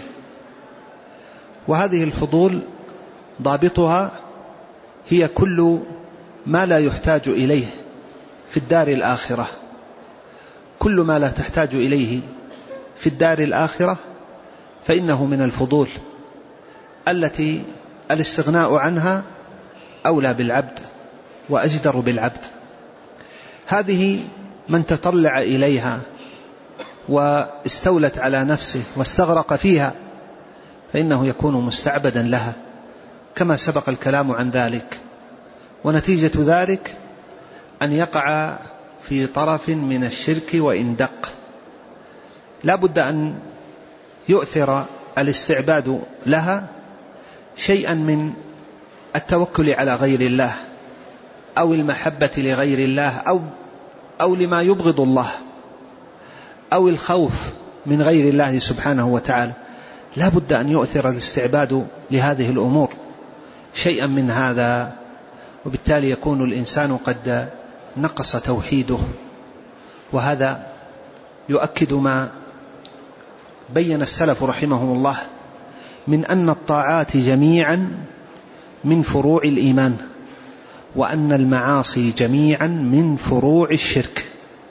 وهذه الفضول ضابطها هي كل ما لا يحتاج إليه في الدار الآخرة، كل ما لا تحتاج إليه في الدار الآخرة فإنه من الفضول التي الاستغناء عنها أولى بالعبد وأجدر بالعبد. هذه من تطلع إليها واستولت على نفسه واستغرق فيها فإنه يكون مستعبدا لها، كما سبق الكلام عن ذلك. ونتيجة ذلك أن يقع في طرف من الشرك وإن دق. لا بد أن يؤثر الاستعباد لها شيئا من التوكل على غير الله أو المحبة لغير الله أو لما يبغض الله أو الخوف من غير الله سبحانه وتعالى. لا بد أن يؤثر الاستعباد لهذه الأمور شيئا من هذا، وبالتالي يكون الإنسان قد نقص توحيده. وهذا يؤكد ما بين السلف رحمهم الله من أن الطاعات جميعا من فروع الإيمان، وأن المعاصي جميعا من فروع الشرك.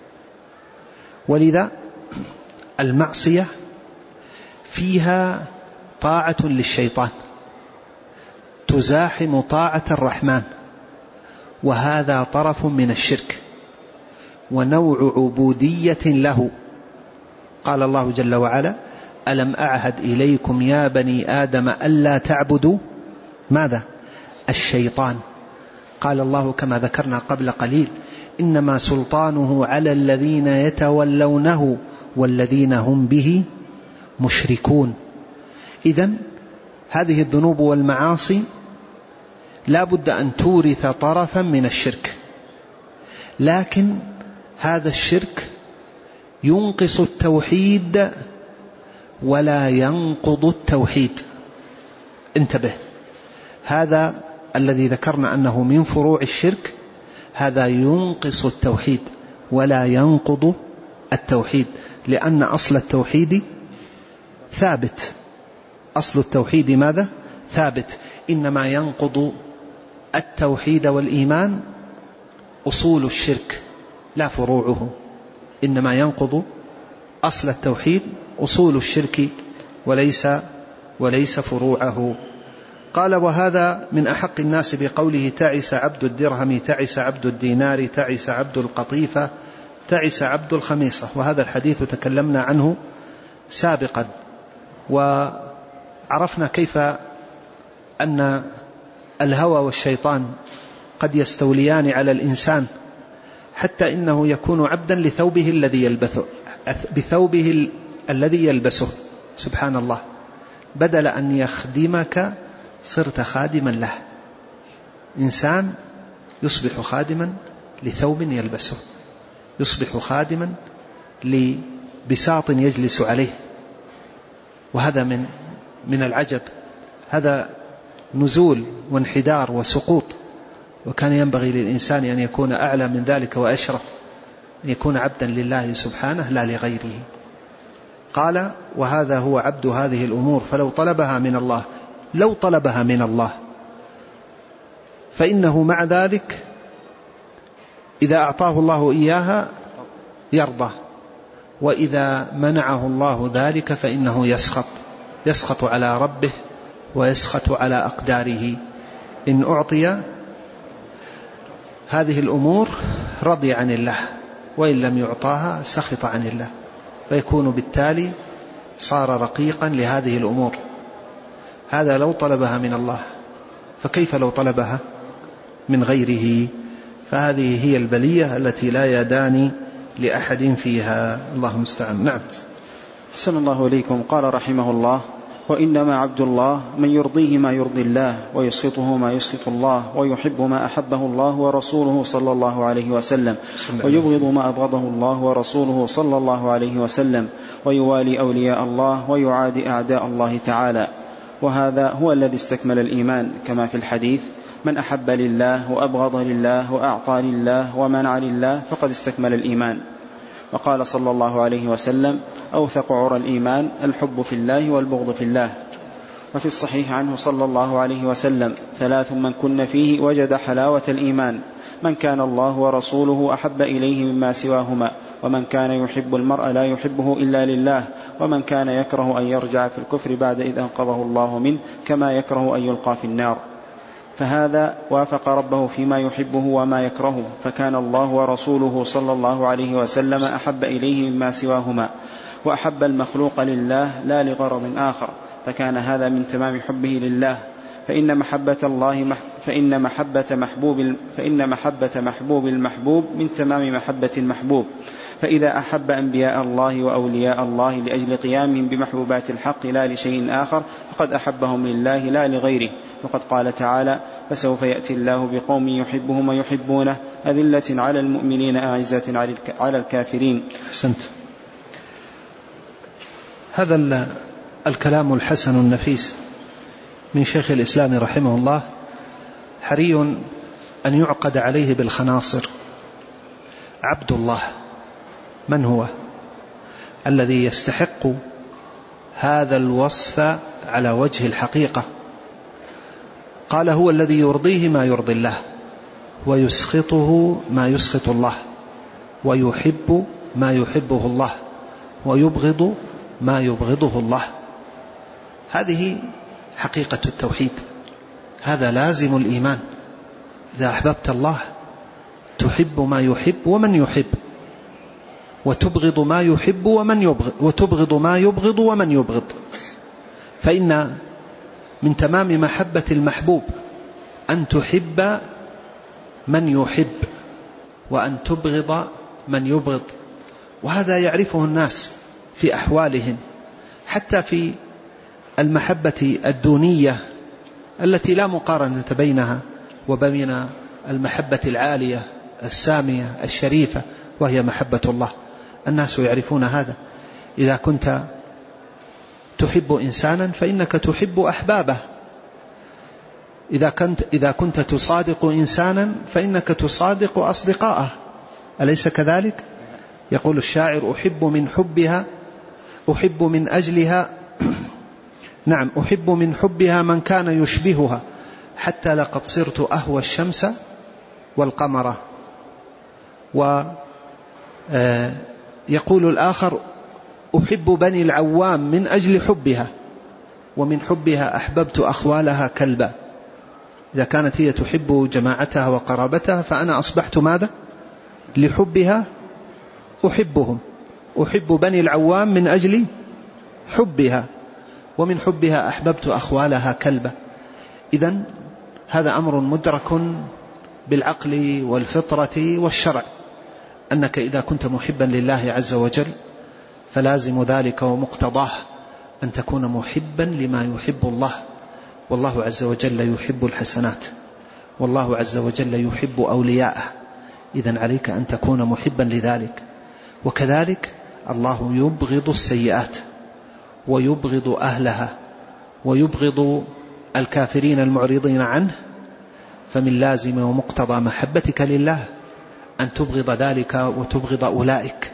ولذا المعصية فيها طاعة للشيطان تزاحم طاعة الرحمن، وهذا طرف من الشرك ونوع عبودية له. قال الله جل وعلا: ألم أعهد إليكم يا بني آدم ألا تعبدوا ماذا؟ الشيطان. قال الله كما ذكرنا قبل قليل: إنما سلطانه على الذين يتولونه والذين هم به مشركون. إذن هذه الذنوب والمعاصي لا بد أن تورث طرفا من الشرك، لكن هذا الشرك ينقص التوحيد ولا ينقض التوحيد. انتبه، هذا الذي ذكرنا أنه من فروع الشرك هذا ينقص التوحيد ولا ينقض التوحيد، لأن أصل التوحيد ثابت. أصل التوحيد ماذا؟ ثابت. إنما ينقض التوحيد والإيمان أصول الشرك لا فروعه، إنما ينقض أصل التوحيد أصول الشرك وليس فروعه. قال: وهذا من أحق الناس بقوله: تعس عبد الدرهم، تعس عبد الدينار، تعس عبد القطيفة، تعس عبد الخميصة. وهذا الحديث تكلمنا عنه سابقا، وعرفنا كيف أن الهوى والشيطان قد يستوليان على الإنسان حتى إنه يكون عبدا لثوبه الذي يلبسه، بثوبه الذي يلبسه. سبحان الله، بدل أن يخدمك صرت خادما له. إنسان يصبح خادما لثوب يلبسه، يصبح خادما لبساط يجلس عليه. وهذا من العجب، هذا نزول وانحدار وسقوط. وكان ينبغي للإنسان أن يكون أعلى من ذلك وأشرف، أن يكون عبدا لله سبحانه لا لغيره. قال: وهذا هو عبد هذه الأمور، فلو طلبها من الله فإنه مع ذلك إذا أعطاه الله إياها يرضى، وإذا منعه الله ذلك فإنه يسخط على ربه ويسخط على أقداره. إن أعطي هذه الأمور رضي عن الله، وإن لم يعطاها سخط عن الله، فيكون بالتالي صار رقيقا لهذه الأمور. هذا لو طلبها من الله، فكيف لو طلبها من غيره؟ فهذه هي البلية التي لا يدان لأحد فيها. الله المستعان. نعم. أحسن الله إليكم. قال رحمه الله: وإنما عبد الله من يرضيه ما يرضي الله ويسخطه ما يسخط الله ويحب ما أحبه الله ورسوله صلى الله عليه وسلم ويبغض ما أبغضه الله ورسوله صلى الله عليه وسلم ويوالي أولياء الله ويعادي أعداء الله تعالى. وهذا هو الذي استكمل الإيمان، كما في الحديث: من أحب لله وأبغض لله وأعطى لله ومنع لله فقد استكمل الإيمان. وقال صلى الله عليه وسلم: أوثق عرى الإيمان الحب في الله والبغض في الله. وفي الصحيح عنه صلى الله عليه وسلم: 3 من كن فيه وجد حلاوة الإيمان: من كان الله ورسوله أحب إليه مما سواهما، ومن كان يحب المرء لا يحبه إلا لله، ومن كان يكره أن يرجع في الكفر بعد إذ أنقذه الله منه كما يكره أن يلقى في النار. فهذا وافق ربه فيما يحبه وما يكرهه، فكان الله ورسوله صلى الله عليه وسلم أحب إليه مما سواهما، وأحب المخلوق لله لا لغرض آخر، فكان هذا من تمام حبه لله. فإن محبة محبوب المحبوب من تمام محبة المحبوب. فإذا أحب أنبياء الله وأولياء الله لأجل قيامهم بمحبوبات الحق لا لشيء آخر فقد أحبهم لله لا لغيره. وقد قال تعالى: فسوف يأتي الله بقوم يحبهم ويحبونه أذلة على المؤمنين أعزة على الكافرين. أحسنت. هذا الكلام الحسن النفيس من شيخ الإسلام رحمه الله حري أن يعقد عليه بالخناصر. عبد الله من هو الذي يستحق هذا الوصف على وجه الحقيقة؟ قال: هو الذي يرضيه ما يرضي الله ويسخطه ما يسخط الله ويحب ما يحبه الله ويبغض ما يبغضه الله. هذه حقيقة التوحيد، هذا لازم الإيمان. إذا أحببت الله تحب ما يحب ومن يحب، وتبغض ما يحب ومن يبغض، وتبغض ما يبغض ومن يبغض. فإن من تمام محبة المحبوب أن تحب من يحب وأن تبغض من يبغض. وهذا يعرفه الناس في أحوالهم، حتى في المحبة الدونية التي لا مقارنة بينها وبين المحبة العالية السامية الشريفة وهي محبة الله. الناس يعرفون هذا. إذا كنت تحب إنسانا فإنك تحب أحبابه، إذا كنت تصادق إنسانا فإنك تصادق أصدقاءه، أليس كذلك؟ يقول الشاعر: أحب من حبها، أحب من أجلها نعم، أحب من حبها من كان يشبهها، حتى لقد صرت أهوى الشمس والقمر. ويقول الآخر: أحب بني العوام من أجل حبها، ومن حبها أحببت أخوالها كلبا. إذا كانت هي تحب جماعتها وقرابتها فأنا أصبحت ماذا؟ لحبها أحبهم. أحب بني العوام من أجل حبها، ومن حبها أحببت أخوالها كلبا. إذن هذا أمر مدرك بالعقل والفطرة والشرع، أنك إذا كنت محبا لله عز وجل فلازم ذلك ومقتضاه أن تكون محبا لما يحب الله. والله عز وجل يحب الحسنات، والله عز وجل يحب أولياءه. إذن عليك أن تكون محبا لذلك. وكذلك الله يبغض السيئات ويبغض أهلها ويبغض الكافرين المعرضين عنه. فمن لازم ومقتضى محبتك لله أن تبغض ذلك وتبغض أولئك.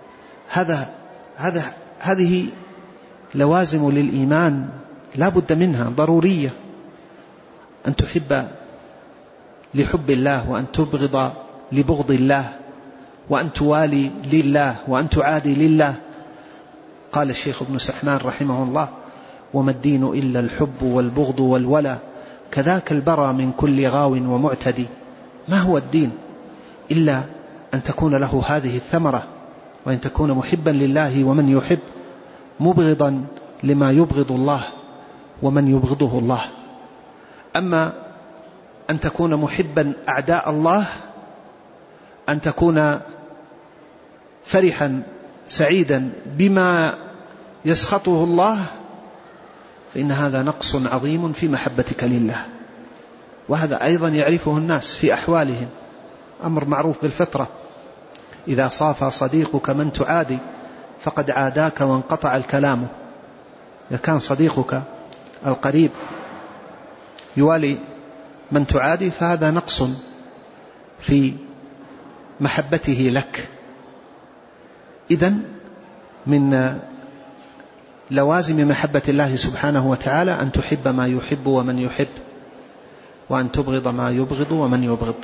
هذه لوازم للإيمان لا بد منها، ضرورية. أن تحب لحب الله، وأن تبغض لبغض الله، وأن توالي لله، وأن تعادي لله. قال الشيخ ابن سحمان رحمه الله: وما الدين إلا الحب والبغض والولا، كذاك البرى من كل غاو ومعتدي. ما هو الدين إلا أن تكون له هذه الثمرة، وأن تكون محبا لله ومن يحب، مبغضا لما يبغض الله ومن يبغضه الله. أما أن تكون محبا أعداء الله، أن تكون فرحا سعيدا بما يسخطه الله، فإن هذا نقص عظيم في محبتك لله. وهذا أيضا يعرفه الناس في أحوالهم، أمر معروف بالفطرة. إذا صافى صديقك من تعادي فقد عاداك وانقطع الكلام. إذا كان صديقك القريب يوالي من تعادي فهذا نقص في محبته لك. إذن من لوازم محبة الله سبحانه وتعالى أن تحب ما يحب ومن يحب، وأن تبغض ما يبغض ومن يبغض.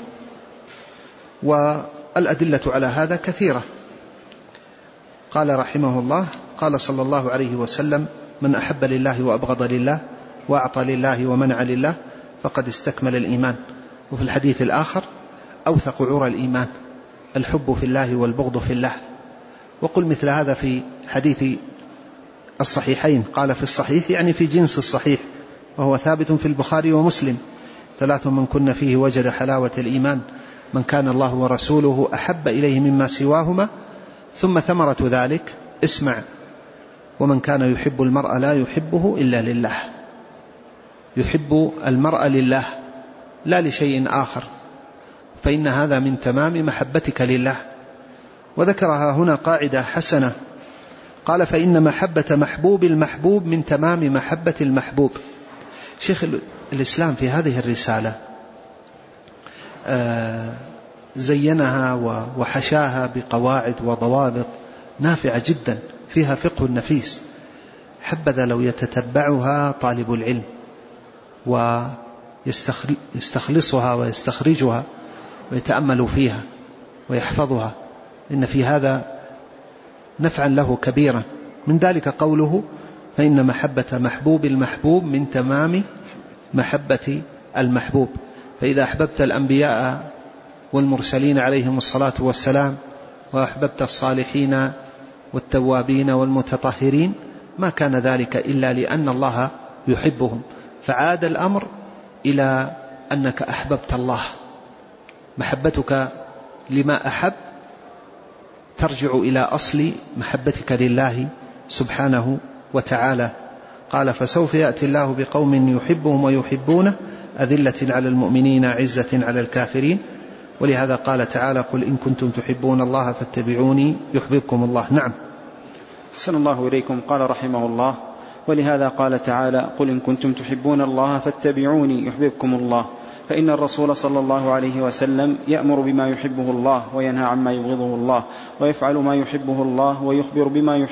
والأدلة على هذا كثيرة. قال رحمه الله، قال صلى الله عليه وسلم: من أحب لله وأبغض لله وأعطى لله ومنع لله فقد استكمل الإيمان. وفي الحديث الآخر: أوثق عرى الإيمان الحب في الله والبغض في الله. وقل مثل هذا في حديث الصحيحين، قال في الصحيح يعني في جنس الصحيح، وهو ثابت في البخاري ومسلم: 3 من كن فيه وجد حلاوة الإيمان: من كان الله ورسوله أحب إليه مما سواهما. ثم ثمرة ذلك اسمع: ومن كان يحب المرء لا يحبه إلا لله. يحب المرء لله لا لشيء آخر، فإن هذا من تمام محبتك لله. وذكرها هنا قاعدة حسنة، قال: فإن محبة محبوب المحبوب من تمام محبة المحبوب. شيخ الإسلام في هذه الرسالة زينها وحشاها بقواعد وضوابط نافعة جدا، فيها فقه نفيس، حبذا لو يتتبعها طالب العلم ويستخلصها ويستخرجها ويتأمل فيها ويحفظها، إن في هذا نفعا له كبيرا. من ذلك قوله: فإن محبة محبوب المحبوب من تمام محبة المحبوب. فإذا أحببت الأنبياء والمرسلين عليهم الصلاة والسلام، وأحببت الصالحين والتوابين والمتطهرين، ما كان ذلك إلا لأن الله يحبهم، فعاد الأمر إلى أنك أحببت الله. محبتك لما أحب ترجع إلى أصل محبتك لله سبحانه وتعالى. قال: فسوف يأتي الله بقوم يحبهم ويحبونه أذلة على المؤمنين عزة على الكافرين. ولهذا قال تعالى: قل إن كنتم تحبون الله فاتبعوني يحببكم الله. نعم. أحسن الله إليكم. قال رحمه الله: ولهذا قال تعالى: قل إن كنتم تحبون الله فاتبعوني يحببكم الله. فإن الرسول صلى الله عليه وسلم يأمر بما يحبه الله وينهى عما يبغضه الله، ويفعل ما يحبه الله ويخبر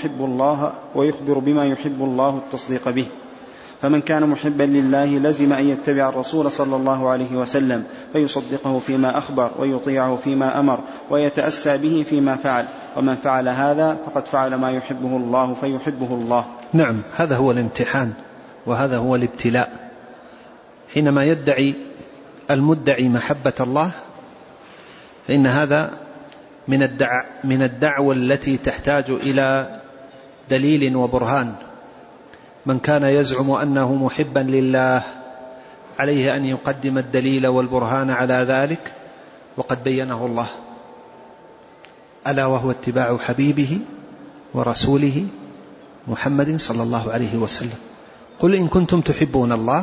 بما يحب الله التصديق به. فمن كان محبا لله لزم أن يتبع الرسول صلى الله عليه وسلم فيصدقه فيما أخبر ويطيعه فيما أمر ويتأسى به فيما فعل، ومن فعل هذا فقد فعل ما يحبه الله فيحبه الله. نعم، هذا هو الامتحان وهذا هو الابتلاء. حينما يدعي المدعي محبة الله فإن هذا من الدعوة التي تحتاج إلى دليل وبرهان. من كان يزعم أنه محبا لله عليه أن يقدم الدليل والبرهان على ذلك، وقد بينه الله، ألا وهو اتباع حبيبه ورسوله محمد صلى الله عليه وسلم. قل إن كنتم تحبون الله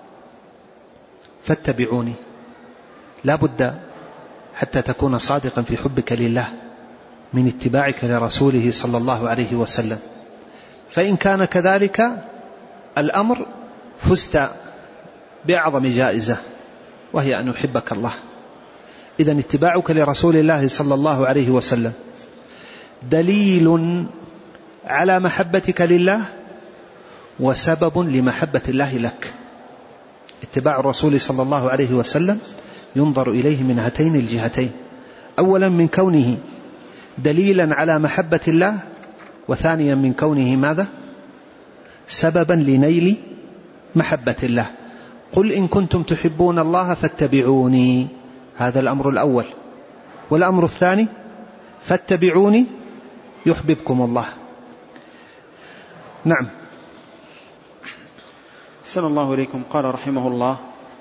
فاتبعوني. لا بد حتى تكون صادقا في حبك لله من اتباعك لرسوله صلى الله عليه وسلم. فإن كان كذلك الأمر فزت بأعظم جائزة، وهي أن يحبك الله. إذن اتباعك لرسول الله صلى الله عليه وسلم دليل على محبتك لله وسبب لمحبة الله لك. اتباع الرسول صلى الله عليه وسلم ينظر إليه من هاتين الجهتين: أولا من كونه دليلا على محبة الله، وثانيا من كونه ماذا؟ سببا لنيل محبة الله. قل إن كنتم تحبون الله فاتبعوني، هذا الأمر الأول. والأمر الثاني: فاتبعوني يحببكم الله. نعم. أحسن الله إليكم. قال رحمه الله: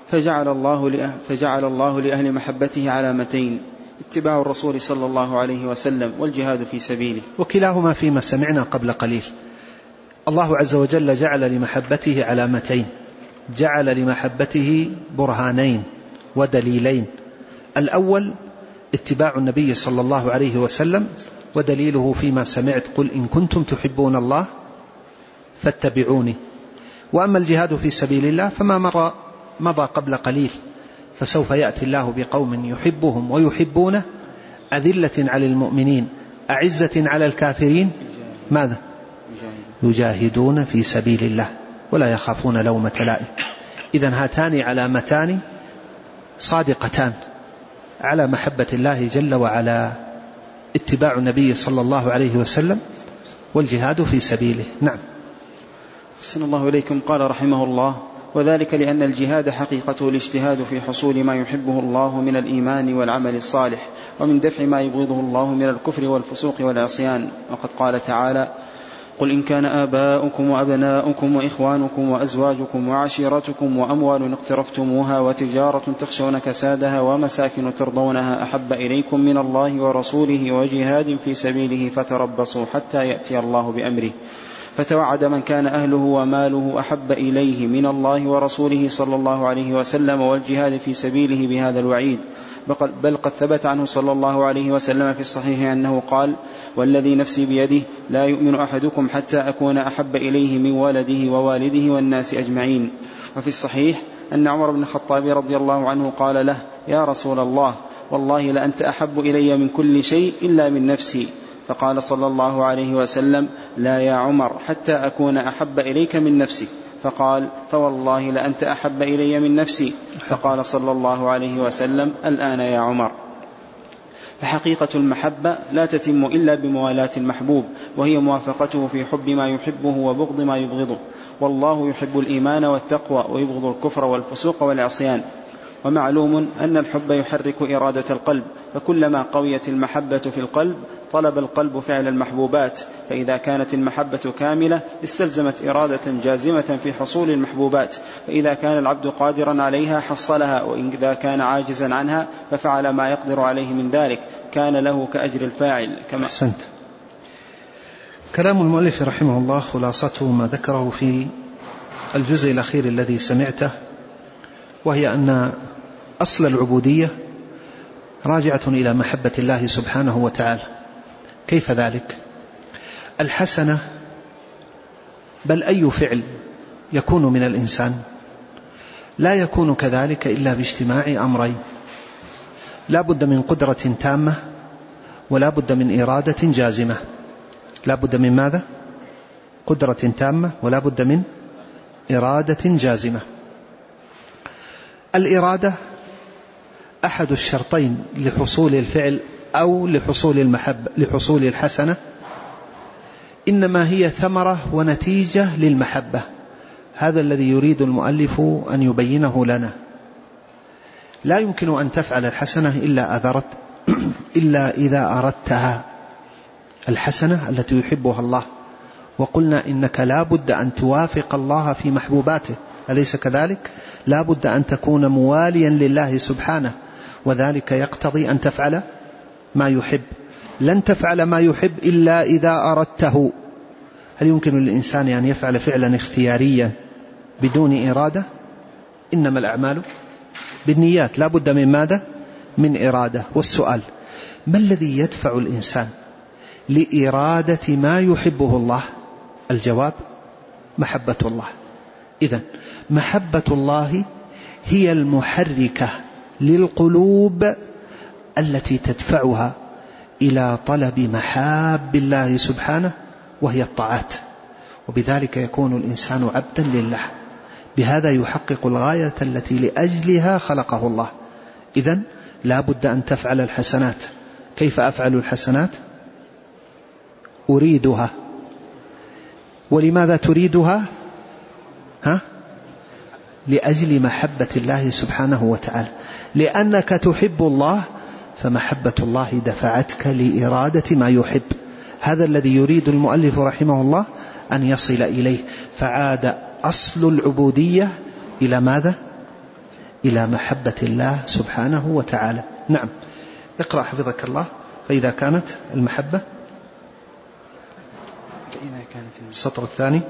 فجعل الله لأهل محبته علامتين: اتباع الرسول صلى الله عليه وسلم والجهاد في سبيله. وكلاهما فيما سمعنا قبل قليل. الله عز وجل جعل لمحبته علامتين، جعل لمحبته برهانين ودليلين. الأول اتباع النبي صلى الله عليه وسلم، ودليله فيما سمعت: قل إن كنتم تحبون الله فاتبعوني. وأما الجهاد في سبيل الله فما مضى قبل قليل، فسوف يأتي الله بقوم يحبهم ويحبونه أذلة على المؤمنين أعزة على الكافرين، ماذا؟ يجاهدون في سبيل الله ولا يخافون لومة لائم. إذن هاتان علامتان صادقتان على محبة الله جل وعلا: اتباع النبي صلى الله عليه وسلم والجهاد في سبيله. نعم. أحسن الله إليكم. قال رحمه الله: وذلك لأن الجهاد حقيقته الاجتهاد في حصول ما يحبه الله من الإيمان والعمل الصالح، ومن دفع ما يبغضه الله من الكفر والفسوق والعصيان. وقد قال تعالى: قل إن كان آباؤكم وأبناؤكم وإخوانكم وأزواجكم وعشيرتكم وأموال اقترفتموها وتجارة تخشون كسادها ومساكن ترضونها أحب إليكم من الله ورسوله وجهاد في سبيله فتربصوا حتى يأتي الله بأمره. فتوعد من كان أهله وماله أحب إليه من الله ورسوله صلى الله عليه وسلم والجهاد في سبيله بهذا الوعيد. بل قد ثبت عنه صلى الله عليه وسلم في الصحيح أنه قال: والذي نفسي بيده لا يؤمن أحدكم حتى أكون أحب إليه من ولده ووالده والناس أجمعين. وفي الصحيح أن عمر بن الخطاب رضي الله عنه قال له: يا رسول الله، والله لأنت أحب إلي من كل شيء إلا من نفسي. فقال صلى الله عليه وسلم: لا يا عمر، حتى أكون أحب إليك من نفسك. فقال: فوالله لأنت أحب إلي من نفسي. فقال صلى الله عليه وسلم: الآن يا عمر. فحقيقة المحبة لا تتم إلا بموالاة المحبوب، وهي موافقته في حب ما يحبه وبغض ما يبغضه. والله يحب الإيمان والتقوى ويبغض الكفر والفسوق والعصيان. ومعلوم أن الحب يحرك إرادة القلب، فكلما قويت المحبة في القلب طلب القلب فعل المحبوبات، فإذا كانت المحبة كاملة استلزمت إرادة جازمة في حصول المحبوبات، فإذا كان العبد قادرا عليها حصلها، وإذا كان عاجزا عنها ففعل ما يقدر عليه من ذلك كان له كأجر الفاعل. كما أحسنت. كلام المؤلف رحمه الله خلاصته ما ذكره في الجزء الأخير الذي سمعته، وهي أن أصل العبودية راجعة إلى محبة الله سبحانه وتعالى. كيف ذلك؟ الحسنة، بل أي فعل يكون من الإنسان لا يكون كذلك إلا باجتماع أمرين: لا بد من قدرة تامة، ولا بد من إرادة جازمة. لا بد من ماذا؟ قدرة تامة، ولا بد من إرادة جازمة. الإرادة أحد الشرطين لحصول الفعل أو لحصول المحبة، لحصول الحسنة، إنما هي ثمرة ونتيجة للمحبة. هذا الذي يريد المؤلف أن يبينه لنا. لا يمكن أن تفعل الحسنة إلا إذا أردتها، الحسنة التي يحبها الله. وقلنا إنك لا بد أن توافق الله في محبوباته، أليس كذلك؟ لا بد أن تكون مواليا لله سبحانه، وذلك يقتضي أن تفعل ما يحب. لن تفعل ما يحب إلا إذا أردته. هل يمكن للإنسان أن يفعل فعلا اختياريا بدون إرادة؟ إنما الأعمال بالنيات. لا بد من ماذا؟ من إرادة. والسؤال: ما الذي يدفع الإنسان لإرادة ما يحبه الله؟ الجواب: محبة الله. إذن محبة الله هي المحركة للقلوب التي تدفعها إلى طلب محاب الله سبحانه، وهي الطاعات. وبذلك يكون الإنسان عبدا لله، بهذا يحقق الغاية التي لأجلها خلقه الله. إذن لا بد أن تفعل الحسنات. كيف أفعل الحسنات؟ أريدها. ولماذا تريدها؟ لأجل محبة الله سبحانه وتعالى. لأنك تحب الله فمحبة الله دفعتك لإرادة ما يحب. هذا الذي يريد المؤلف رحمه الله أن يصل إليه. فعاد أصل العبودية إلى ماذا؟ إلى محبة الله سبحانه وتعالى. نعم. اقرأ حفظك الله. فإذا كانت المحبة السطر الثاني.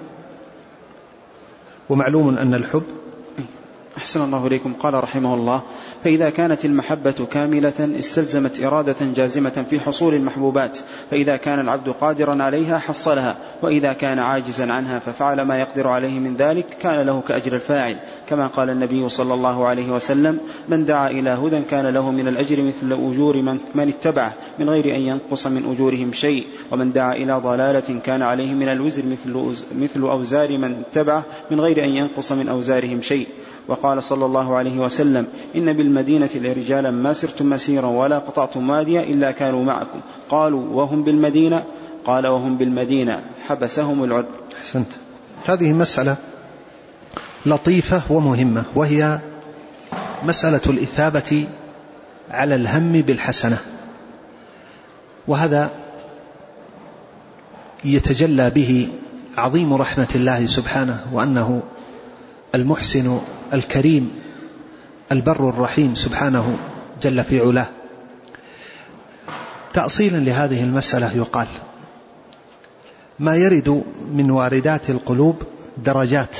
ومعلوم أن الحب. أحسن الله إليكم. قال رحمه الله: فإذا كانت المحبة كاملة استلزمت إرادة جازمة في حصول المحبوبات، فإذا كان العبد قادرا عليها حصلها، وإذا كان عاجزا عنها ففعل ما يقدر عليه من ذلك كان له كأجر الفاعل، كما قال النبي صلى الله عليه وسلم: من دعا إلى هدى كان له من الأجر مثل أجور من اتبعه من غير أن ينقص من أجورهم شيء، ومن دعا إلى ضلالة كان عليه من الوزر مثل أوزار من اتبعه من غير أن ينقص من أوزارهم شيء. وقال صلى الله عليه وسلم: إن بالمدينة لرجالا ما سرتم مسيرا ولا قطعتم واديا إلا كانوا معكم. قالوا: وهم بالمدينة؟ قال: وهم بالمدينة حبسهم العذر. أحسنت. هذه مسألة لطيفة ومهمة، وهي مسألة الإثابة على الهم بالحسنة، وهذا يتجلى به عظيم رحمة الله سبحانه، وأنه المحسن الكريم البر الرحيم سبحانه جل في علاه. تأصيلا لهذه المسألة يقال: ما يرد من واردات القلوب درجات،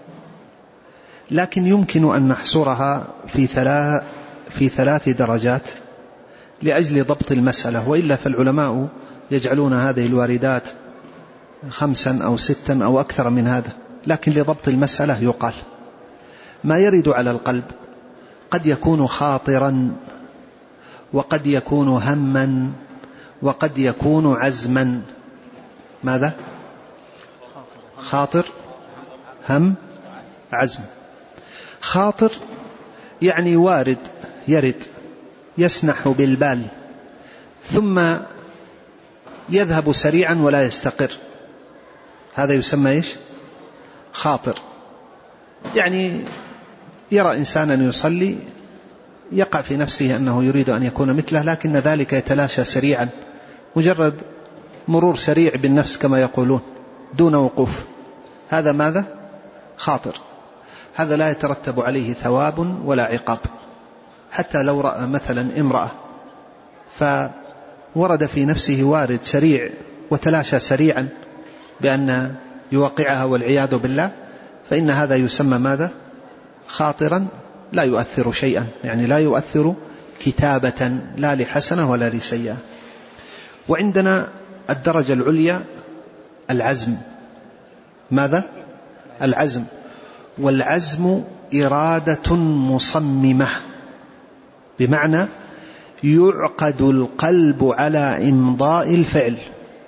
لكن يمكن أن نحصرها في 3 درجات لأجل ضبط المسألة، وإلا فالعلماء يجعلون هذه الواردات 5 أو 6 أو أكثر من هذا، لكن لضبط المسألة يقال: ما يرد على القلب قد يكون خاطرا، وقد يكون هما، وقد يكون عزما. ماذا؟ خاطر، هم، عزم. خاطر يعني وارد، يرد، يسنح بالبال، ثم يذهب سريعا ولا يستقر، هذا يسمى إيش؟ خاطر. يعني يرى إنسانا يصلي، يقع في نفسه أنه يريد أن يكون مثله، لكن ذلك يتلاشى سريعا، مجرد مرور سريع بالنفس كما يقولون دون وقوف. هذا ماذا؟ خاطر. هذا لا يترتب عليه ثواب ولا عقاب. حتى لو رأى مثلا امرأة فورد في نفسه وارد سريع وتلاشى سريعا بأن يوقعها والعياذ بالله، فإن هذا يسمى ماذا؟ خاطرا لا يؤثر شيئا، يعني لا يؤثر كتابة، لا لحسنة ولا لسيئة. وعندنا الدرجة العليا العزم. ماذا؟ العزم. والعزم إرادة مصممة، بمعنى يعقد القلب على إمضاء الفعل.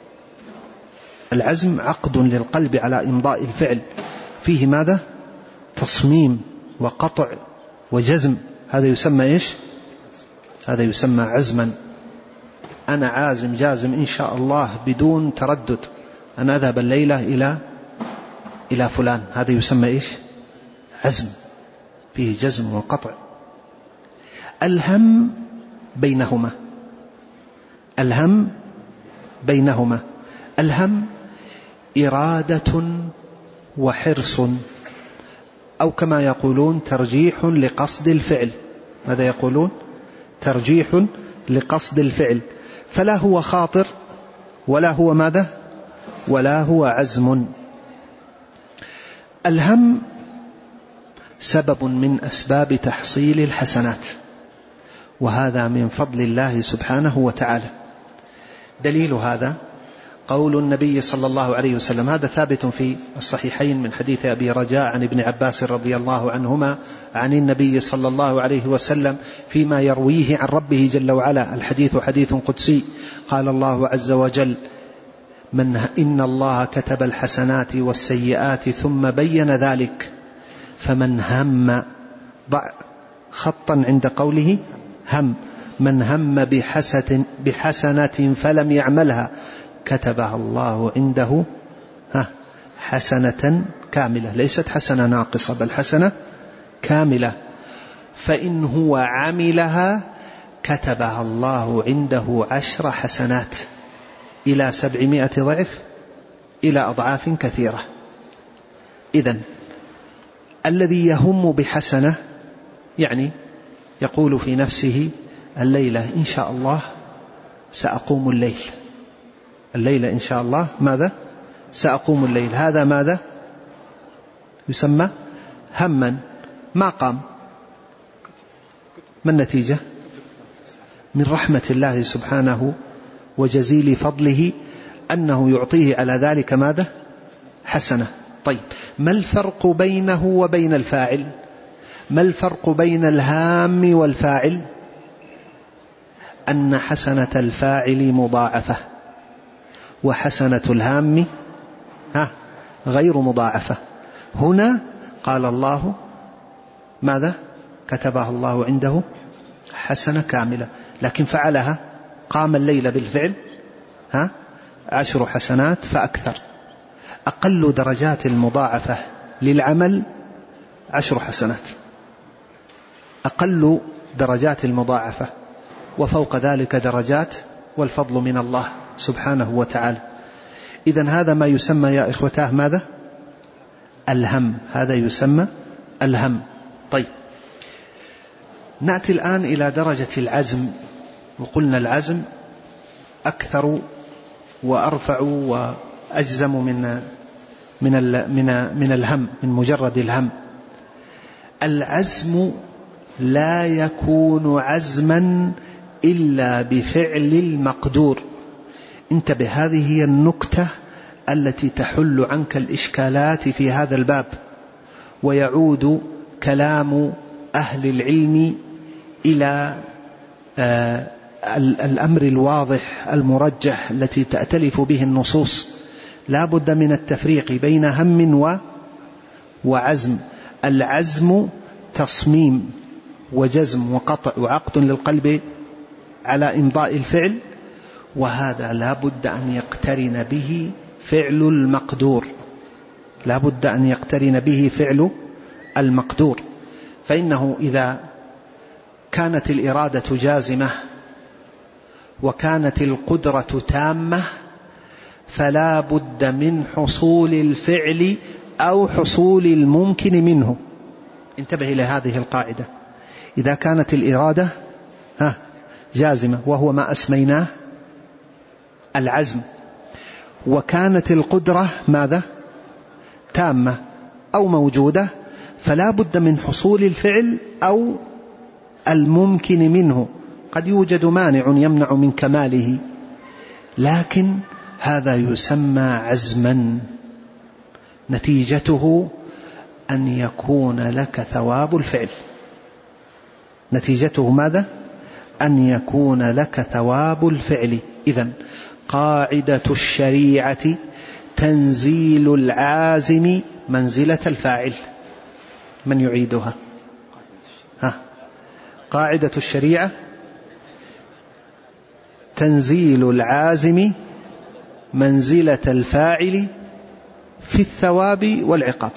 العزم عقد للقلب على إمضاء الفعل، فيه ماذا؟ تصميم وقطع وجزم. هذا يسمى إيش؟ هذا يسمى عزما. أنا عازم جازم إن شاء الله بدون تردد أن أذهب الليلة إلى فلان، هذا يسمى إيش؟ عزم، فيه جزم وقطع. الهم بينهما، الهم بينهما. الهم إرادة وحرص، أو كما يقولون ترجيح لقصد الفعل. ماذا يقولون؟ ترجيح لقصد الفعل. فلا هو خاطر ولا هو ماذا؟ ولا هو عزم. الهم سبب من أسباب تحصيل الحسنات، وهذا من فضل الله سبحانه وتعالى. دليل هذا قول النبي صلى الله عليه وسلم، هذا ثابت في الصحيحين من حديث أبي رجاء عن ابن عباس رضي الله عنهما عن النبي صلى الله عليه وسلم فيما يرويه عن ربه جل وعلا. الحديث حديث قدسي، قال الله عز وجل: إن الله كتب الحسنات والسيئات ثم بين ذلك، فمن هم، ضع خطا عند قوله هم، من هم بحسنة فلم يعملها كتبها الله عنده حسنة كاملة، ليست حسنة ناقصة بل حسنة كاملة. فإن هو عملها كتبها الله عنده 10 حسنات إلى 700 ضعف، إلى أضعاف كثيرة. إذن الذي يهم بحسنة يعني يقول في نفسه: الليلة إن شاء الله سأقوم الليلة إن شاء الله ماذا؟ سأقوم الليل، هذا ماذا؟ يسمى هما، ما قام. ما النتيجة؟ من رحمة الله سبحانه وجزيل فضله أنه يعطيه على ذلك ماذا؟ حسنة. طيب، ما الفرق بينه وبين الفاعل؟ ما الفرق بين الهام والفاعل؟ أن حسنة الفاعل مضاعفة، وحسنة الهام غير مضاعفة. هنا قال الله ماذا؟ كتبها الله عنده حسنة كاملة، لكن فعلها، قام الليل بالفعل 10 حسنات فأكثر. أقل درجات المضاعفة للعمل 10 حسنات، أقل درجات المضاعفة، وفوق ذلك درجات، والفضل من الله سبحانه وتعالى. إذن هذا ما يسمى يا إخوتاه ماذا؟ الهم، هذا يسمى الهم. طيب، نأتي الآن إلى درجة العزم. وقلنا العزم أكثر وأرفع وأجزم من الهم، من مجرد الهم. العزم لا يكون عزما إلا بفعل المقدور. انتبه، هذه هي النكتة التي تحل عنك الإشكالات في هذا الباب. ويعود كلام أهل العلم إلى الأمر الواضح المرجح التي تأتلف به النصوص. لا بد من التفريق بين هم وعزم. العزم تصميم وجزم وقطع وعقد للقلب على إمضاء الفعل، وهذا لا بد أن يقترن به فعل المقدور، لا بد أن يقترن به فعل المقدور. فإنه إذا كانت الإرادة جازمة وكانت القدرة تامة فلا بد من حصول الفعل أو حصول الممكن منه. انتبه إلى هذه القاعدة. إذا كانت الإرادة جازمة وهو ما أسميناه العزم، وكانت القدرة ماذا؟ تامة أو موجودة، فلا بد من حصول الفعل أو الممكن منه. قد يوجد مانع يمنع من كماله، لكن هذا يسمى عزما، نتيجته أن يكون لك ثواب الفعل. نتيجته ماذا؟ أن يكون لك ثواب الفعل. إذن قاعدة الشريعة تنزيل العازم منزلة الفاعل. من يعيدها؟ قاعدة الشريعة تنزيل العازم منزلة الفاعل في الثواب والعقاب.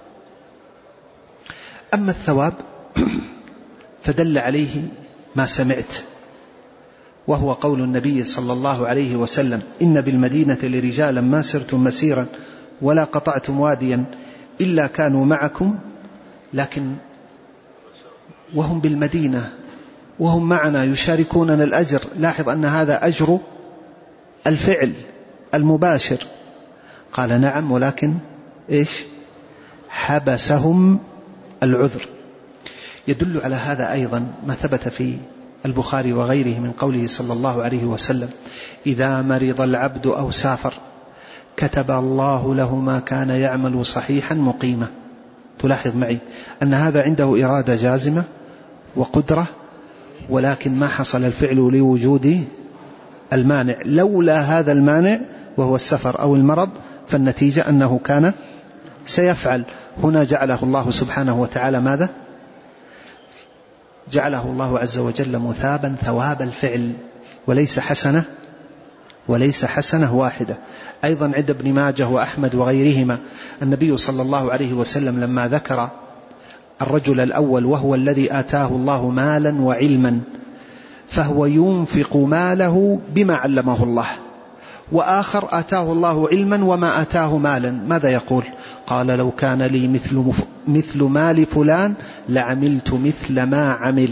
أما الثواب فدل عليه ما سمعت، وهو قول النبي صلى الله عليه وسلم: إن بالمدينة لرجالا ما سرتم مسيرا ولا قطعتم واديا إلا كانوا معكم. لكن وهم بالمدينة وهم معنا يشاركوننا الأجر. لاحظ أن هذا أجر الفعل المباشر. قال: نعم، ولكن إيش؟ حبسهم العذر. يدل على هذا أيضا ما ثبت في البخاري وغيره من قوله صلى الله عليه وسلم: إذا مرض العبد أو سافر كتب الله له ما كان يعمل صحيحا مقيما. تلاحظ معي أن هذا عنده إرادة جازمة وقدرة، ولكن ما حصل الفعل لوجود المانع. لولا هذا المانع وهو السفر أو المرض فالنتيجة أنه كان سيفعل. هنا جعله الله سبحانه وتعالى ماذا؟ جعله الله عز وجل مثابا ثواب الفعل، وليس حسنة واحدة. أيضا عند ابن ماجه وأحمد وغيرهما النبي صلى الله عليه وسلم لما ذكر الرجل الأول وهو الذي آتاه الله مالا وعلما، فهو ينفق ماله بما علمه الله، وآخر آتاه الله علما وما آتاه مالا، ماذا يقول؟ قال: لو كان لي مثل مال فلان لعملت مثل ما عمل.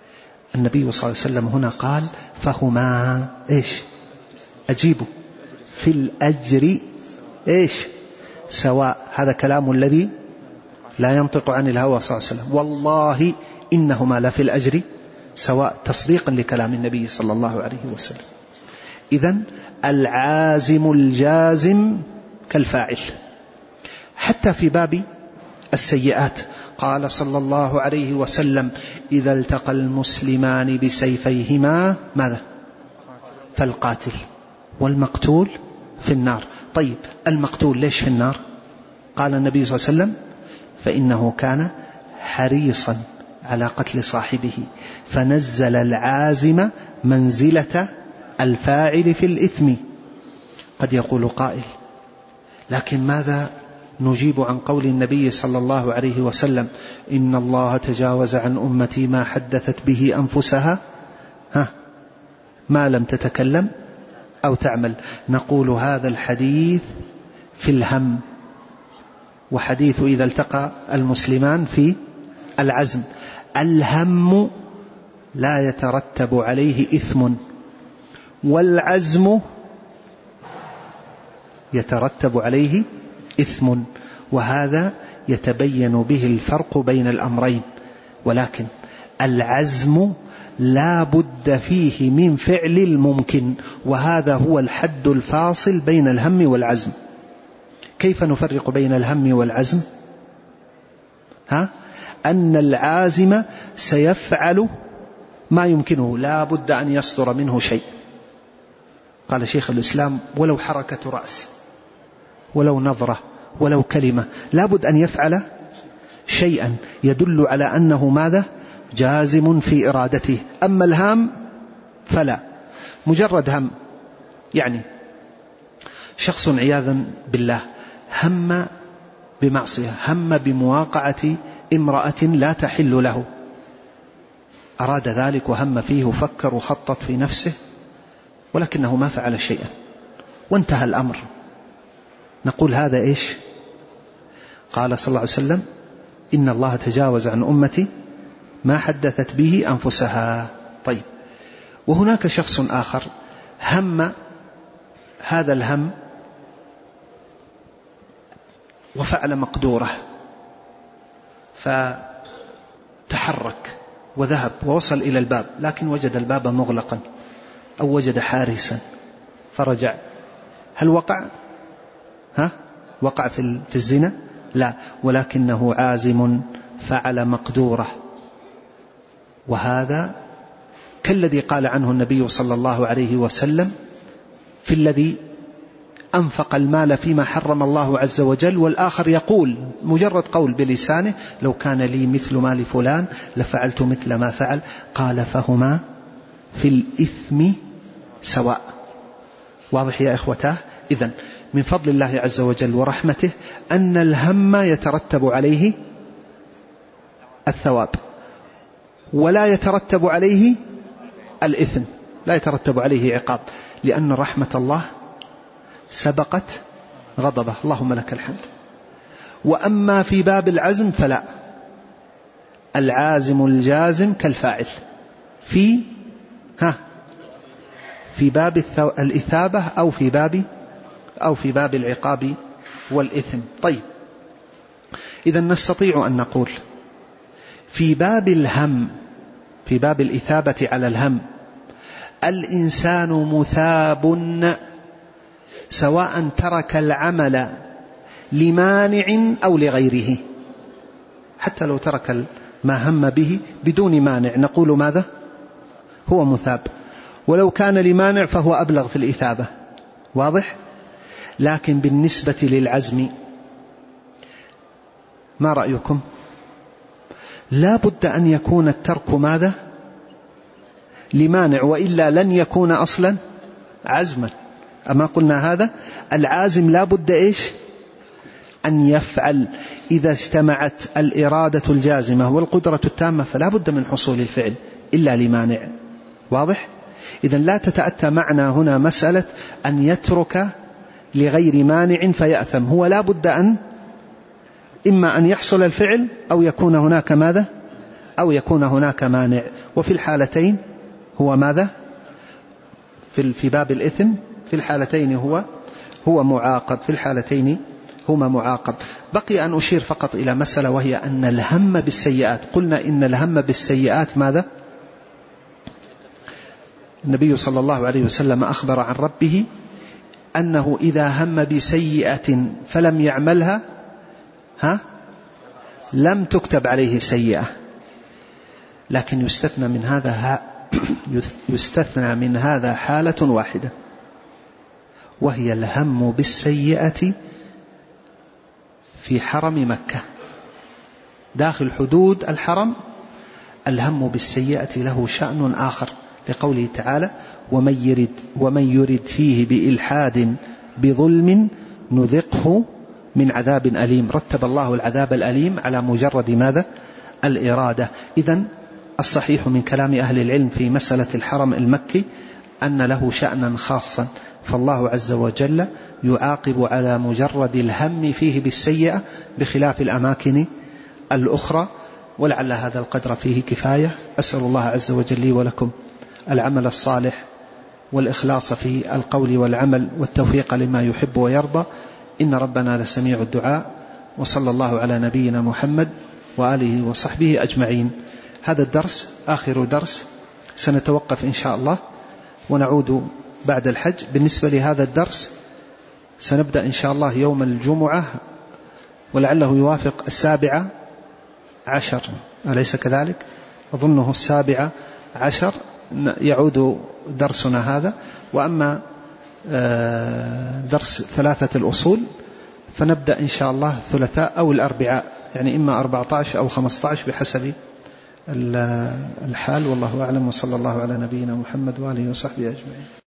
النبي صلى الله عليه وسلم هنا قال: فهما إيش؟ أجيبوا، في الأجر إيش سواء. هذا كلام الذي لا ينطق عن الهوى صلى الله عليه وسلم. والله إنهما لا في الأجر سواء، تصديقا لكلام النبي صلى الله عليه وسلم. إذن العازم الجازم كالفاعل. حتى في باب السيئات قال صلى الله عليه وسلم: إذا التقى المسلمان بسيفيهما ماذا؟ فالقاتل والمقتول في النار. طيب المقتول ليش في النار؟ قال النبي صلى الله عليه وسلم: فإنه كان حريصا على قتل صاحبه، فنزل العازم منزلة الفاعل في الإثم. قد يقول قائل: لكن ماذا نجيب عن قول النبي صلى الله عليه وسلم: إن الله تجاوز عن أمتي ما حدثت به أنفسها ما لم تتكلم أو تعمل؟ نقول هذا الحديث في الهم، وحديث إذا التقى المسلمان في العزم. الهم لا يترتب عليه إثم، والعزم يترتب عليه إثم، وهذا يتبين به الفرق بين الأمرين. ولكن العزم لا بد فيه من فعل الممكن، وهذا هو الحد الفاصل بين الهم والعزم. كيف نفرق بين الهم والعزم؟ أن العازم سيفعل ما يمكنه، لا بد أن يصدر منه شيء. قال شيخ الإسلام: ولو حركة رأس، ولو نظرة، ولو كلمة، لا بد أن يفعل شيئا يدل على أنه ماذا؟ جازم في إرادته. أما الهام فلا، مجرد هم. يعني شخص عياذا بالله هم بمعصية، هم بمواقعة امرأة لا تحل له، أراد ذلك وهم فيه وفكر وخطط في نفسه، ولكنه ما فعل شيئا وانتهى الأمر. نقول هذا إيش؟ قال صلى الله عليه وسلم: إن الله تجاوز عن أمتي ما حدثت به أنفسها. طيب، وهناك شخص آخر هم هذا الهم وفعل مقدوره، فتحرك وذهب ووصل إلى الباب، لكن وجد الباب مغلقا أو وجد حارسا فرجع. هل وقع؟ وقع في الزنا؟ لا، ولكنه عازم فعل مقدوره. وهذا كالذي قال عنه النبي صلى الله عليه وسلم في الذي أنفق المال فيما حرم الله عز وجل، والآخر يقول مجرد قول بلسانه: لو كان لي مثل مال فلان لفعلت مثل ما فعل. قال: فهما في الإثم سواء. واضح يا إخوتاه؟ إذن من فضل الله عز وجل ورحمته أن الهم يترتب عليه الثواب، ولا يترتب عليه الإثم، لا يترتب عليه عقاب، لأن رحمة الله سبقت غضبه. اللهم لك الحمد. وأما في باب العزم فلا، العازم الجازم كالفاعل في باب الإثابة أو في باب العقاب والإثم. طيب، إذا نستطيع أن نقول في باب الهم، في باب الإثابة على الهم، الإنسان مثاب سواء ترك العمل لمانع أو لغيره. حتى لو ترك ما هم به بدون مانع نقول ماذا؟ هو مثاب. ولو كان لمانع فهو أبلغ في الإثابة. واضح؟ لكن بالنسبة للعزم ما رأيكم؟ لا بد أن يكون الترك ماذا؟ لمانع، وإلا لن يكون أصلا عزما. أما قلنا هذا العازم لا بد إيش؟ أن يفعل. إذا اجتمعت الإرادة الجازمة والقدرة التامة فلا بد من حصول الفعل إلا لمانع. واضح؟ إذن لا تتأتى معنا هنا مسألة أن يترك لغير مانع فيأثم. هو لا بد إما أن يحصل الفعل أو يكون هناك ماذا؟ أو يكون هناك مانع. وفي الحالتين هو ماذا؟ في باب الإثم في الحالتين هو هو معاقب في الحالتين، هما معاقب. بقي أن أشير فقط إلى مسألة، وهي أن الهم بالسيئات، قلنا إن الهم بالسيئات ماذا؟ النبي صلى الله عليه وسلم أخبر عن ربه أنه إذا هم بسيئة فلم يعملها لم تكتب عليه سيئة. لكن يستثنى من هذا حالة واحدة، وهي الهم بالسيئة في حرم مكة داخل حدود الحرم. الهم بالسيئة له شأن آخر، لقوله تعالى: ومن يرد فيه بإلحاد بظلم نذقه من عذاب أليم. رتب الله العذاب الأليم على مجرد ماذا؟ الإرادة. إذن الصحيح من كلام أهل العلم في مسألة الحرم المكي أن له شأنا خاصا، فالله عز وجل يعاقب على مجرد الهم فيه بالسيئة بخلاف الأماكن الأخرى. ولعل هذا القدر فيه كفاية. أسأل الله عز وجل لي ولكم العمل الصالح والإخلاص في القول والعمل والتوفيق لما يحب ويرضى، إن ربنا لسميع الدعاء. وصلى الله على نبينا محمد وآله وصحبه أجمعين. هذا الدرس آخر درس، سنتوقف إن شاء الله ونعود بعد الحج. بالنسبة لهذا الدرس سنبدأ إن شاء الله يوم الجمعة، ولعله يوافق 17، أليس كذلك؟ أظنه 17 يعود درسنا هذا. وأما درس 3 الأصول فنبدأ إن شاء الله الثلاثاء أو الأربعاء، يعني إما 14 أو 15 بحسب الحال، والله أعلم. وصلى الله على نبينا محمد وآله وصحبه أجمعين.